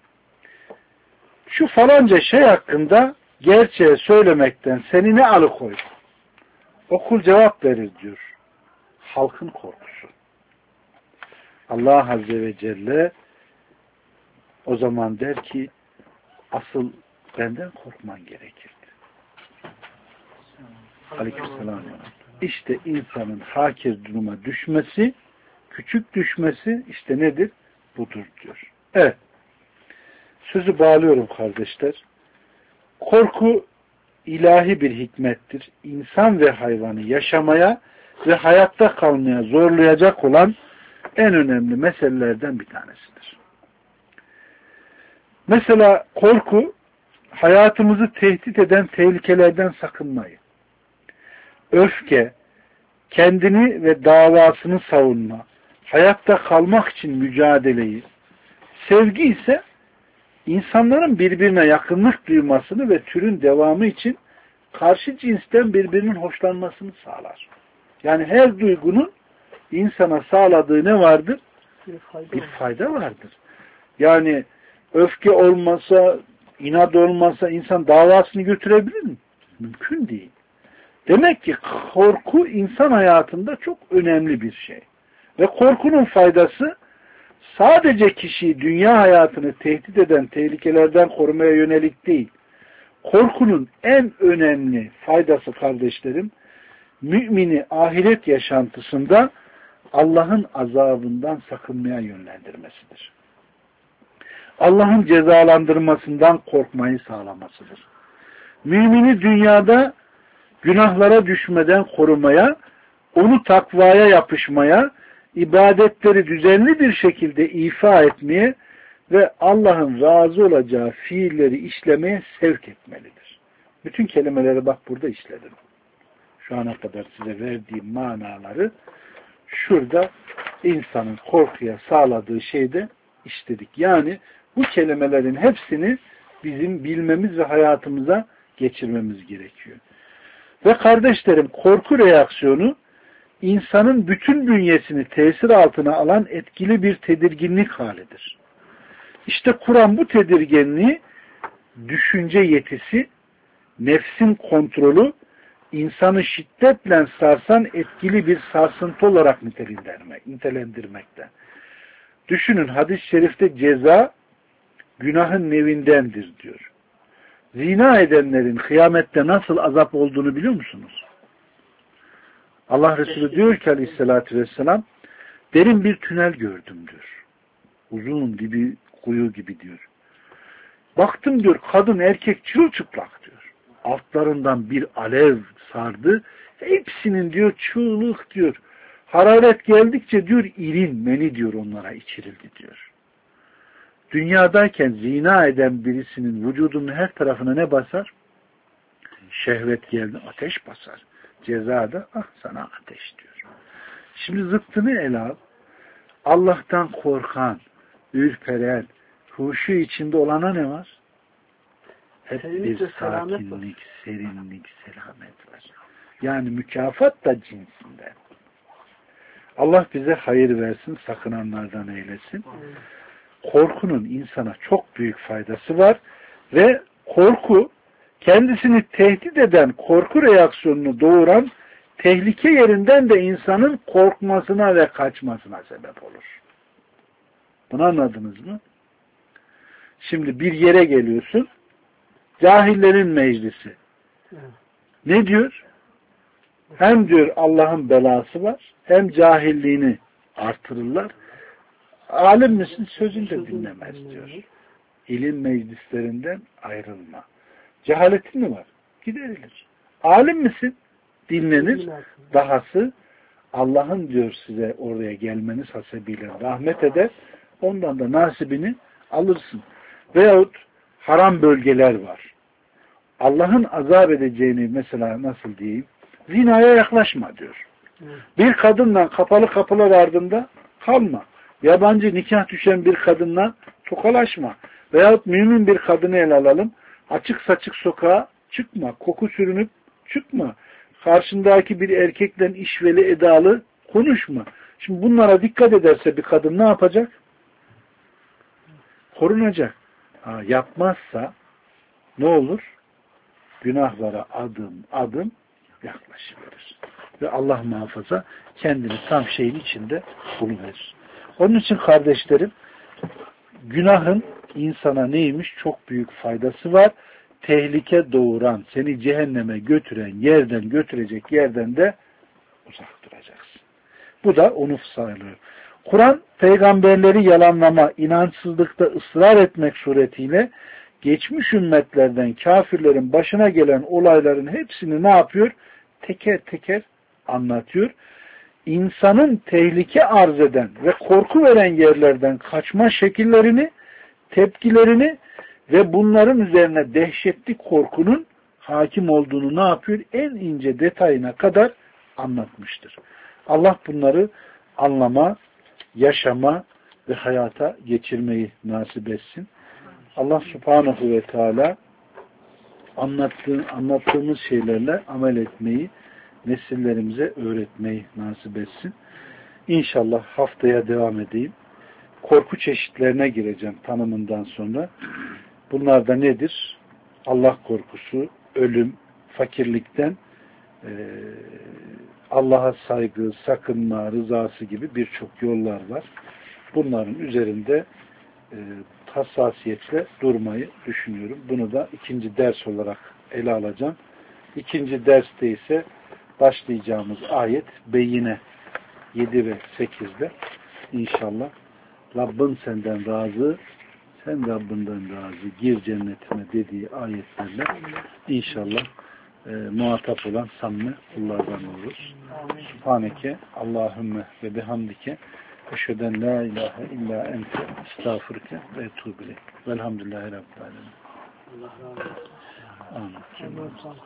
Şu falanca şey hakkında gerçeği söylemekten seni ne alıkoydu? O kul cevap verir diyor. Halkın korkusu. Allah Azze ve Celle o zaman der ki asıl benden korkman gerekirdi. Aleykümselam. İşte insanın hakir duruma düşmesi, küçük düşmesi işte nedir? Budur diyor. Evet. Sözü bağlıyorum kardeşler. Korku ilahi bir hikmettir. İnsan ve hayvanı yaşamaya ve hayatta kalmaya zorlayacak olan en önemli meselelerden bir tanesidir. Mesela korku, hayatımızı tehdit eden tehlikelerden sakınmayı, öfke, kendini ve davasını savunma, hayatta kalmak için mücadeleyi, sevgi ise insanların birbirine yakınlık duymasını ve türün devamı için karşı cinsten birbirinin hoşlanmasını sağlar. Yani her duygunun insana sağladığı ne vardır? Bir fayda, bir fayda vardır. Yani öfke olmasa, inat olmasa insan davasını götürebilir mi? Mümkün değil. Demek ki korku insan hayatında çok önemli bir şey. Ve korkunun faydası sadece kişiyi dünya hayatını tehdit eden tehlikelerden korumaya yönelik değil. Korkunun en önemli faydası kardeşlerim, mümini ahiret yaşantısında Allah'ın azabından sakınmaya yönlendirmesidir. Allah'ın cezalandırmasından korkmayı sağlamasıdır. Mümini dünyada günahlara düşmeden korumaya, onu takvaya yapışmaya, ibadetleri düzenli bir şekilde ifa etmeye ve Allah'ın razı olacağı fiilleri işlemeye sevk etmelidir. Bütün kelimeleri bak burada işledim. Şu ana kadar size verdiğim manaları şurada insanın korkuya sağladığı şeyde işledik. Yani bu kelimelerin hepsini bizim bilmemiz ve hayatımıza geçirmemiz gerekiyor. Ve kardeşlerim, korku reaksiyonu insanın bütün bünyesini tesir altına alan etkili bir tedirginlik halidir. İşte Kur'an bu tedirginliği düşünce yetisi, nefsin kontrolü, insanı şiddetle sarsan etkili bir sarsıntı olarak nitelendirmekte. Düşünün, hadis-i şerifte ceza günahın nevindendir diyor. Zina edenlerin kıyamette nasıl azap olduğunu biliyor musunuz? Allah Resulü diyor ki aleyhissalatü vesselam, derin bir tünel gördüm diyor. Uzun dibi kuyu gibi diyor. Baktım diyor, kadın erkek çırılçıplak diyor. Altlarından bir alev sardı. Hepsinin diyor çığlık diyor. Hararet geldikçe diyor irin meni diyor onlara içirildi diyor. Dünyadayken zina eden birisinin vücudunun her tarafına ne basar? Şehvet geldi, ateş basar. Cezada ah sana ateş diyor. Şimdi zıttını ele al. Allah'tan korkan, ürperen, huşu içinde olana ne var? Hep bir sakinlik, serinlik, selamet var. Yani mükafat da cinsinden. Allah bize hayır versin, sakınanlardan eylesin. Korkunun insana çok büyük faydası var ve korku kendisini tehdit eden korku reaksiyonunu doğuran tehlike yerinden de insanın korkmasına ve kaçmasına sebep olur. Bunu anladınız mı? Şimdi bir yere geliyorsun, cahillerin meclisi. Ne diyor? Hem diyor Allah'ın belası var, hem cahilliğini artırırlar. Alim misin? Sözünü de dinlemez diyor. İlim meclislerinden ayrılma. Cehaletin mi var? Giderilir. Alim misin? Dinlenir. Dahası Allah'ın diyor size oraya gelmeniz hasebiyle rahmet eder. Ondan da nasibini alırsın. Veyahut haram bölgeler var. Allah'ın azap edeceğini mesela nasıl diyeyim? Zinaya yaklaşma diyor. Bir kadınla kapalı kapılar ardında kalma. Yabancı nikah düşen bir kadınla tokalaşma. Veyahut mümin bir kadını ele alalım. Açık saçık sokağa çıkma. Koku sürünüp çıkma. Karşındaki bir erkekle işveli edalı konuşma. Şimdi bunlara dikkat ederse bir kadın ne yapacak? Korunacak. Ha, yapmazsa ne olur? Günahlara adım adım yaklaşıverir. Ve Allah muhafaza kendini tam şeyin içinde buluverir. Onun için kardeşlerim, günahın insana neymiş? Çok büyük faydası var. Tehlike doğuran, seni cehenneme götüren yerden götürecek yerden de uzak duracaksın. Bu da onu sağlıyor. Kur'an, peygamberleri yalanlama, inançsızlıkta ısrar etmek suretiyle geçmiş ümmetlerden kafirlerin başına gelen olayların hepsini ne yapıyor? Teker teker anlatıyor. İnsanın tehlike arz eden ve korku veren yerlerden kaçma şekillerini, tepkilerini ve bunların üzerine dehşetli korkunun hakim olduğunu ne yapıyor? En ince detayına kadar anlatmıştır. Allah bunları anlama, yaşama ve hayata geçirmeyi nasip etsin. Allah Subhanahu ve Teala anlattığı, anlattığımız şeylerle amel etmeyi, nesillerimize öğretmeyi nasip etsin. İnşallah haftaya devam edeyim. Korku çeşitlerine gireceğim tanımından sonra. Bunlar da nedir? Allah korkusu, ölüm, fakirlikten e, Allah'a saygı, sakınma, rızası gibi birçok yollar var. Bunların üzerinde e, hassasiyetle durmayı düşünüyorum. Bunu da ikinci ders olarak ele alacağım. İkinci derste ise başlayacağımız ayet Beyyine yedi ve sekizde inşallah Rabbin senden razı, sen Rabbinden razı, gir cennetime dediği ayetlerle inşallah e, muhatap olan samimi kullardan oluruz. Subhaneke Allahümme ve bihamdike eşheden la ilahe illa ente estağfurke ve etûbü ileyk. Velhamdülillahi Rabbil alemin. Allah razı olsun. Amin.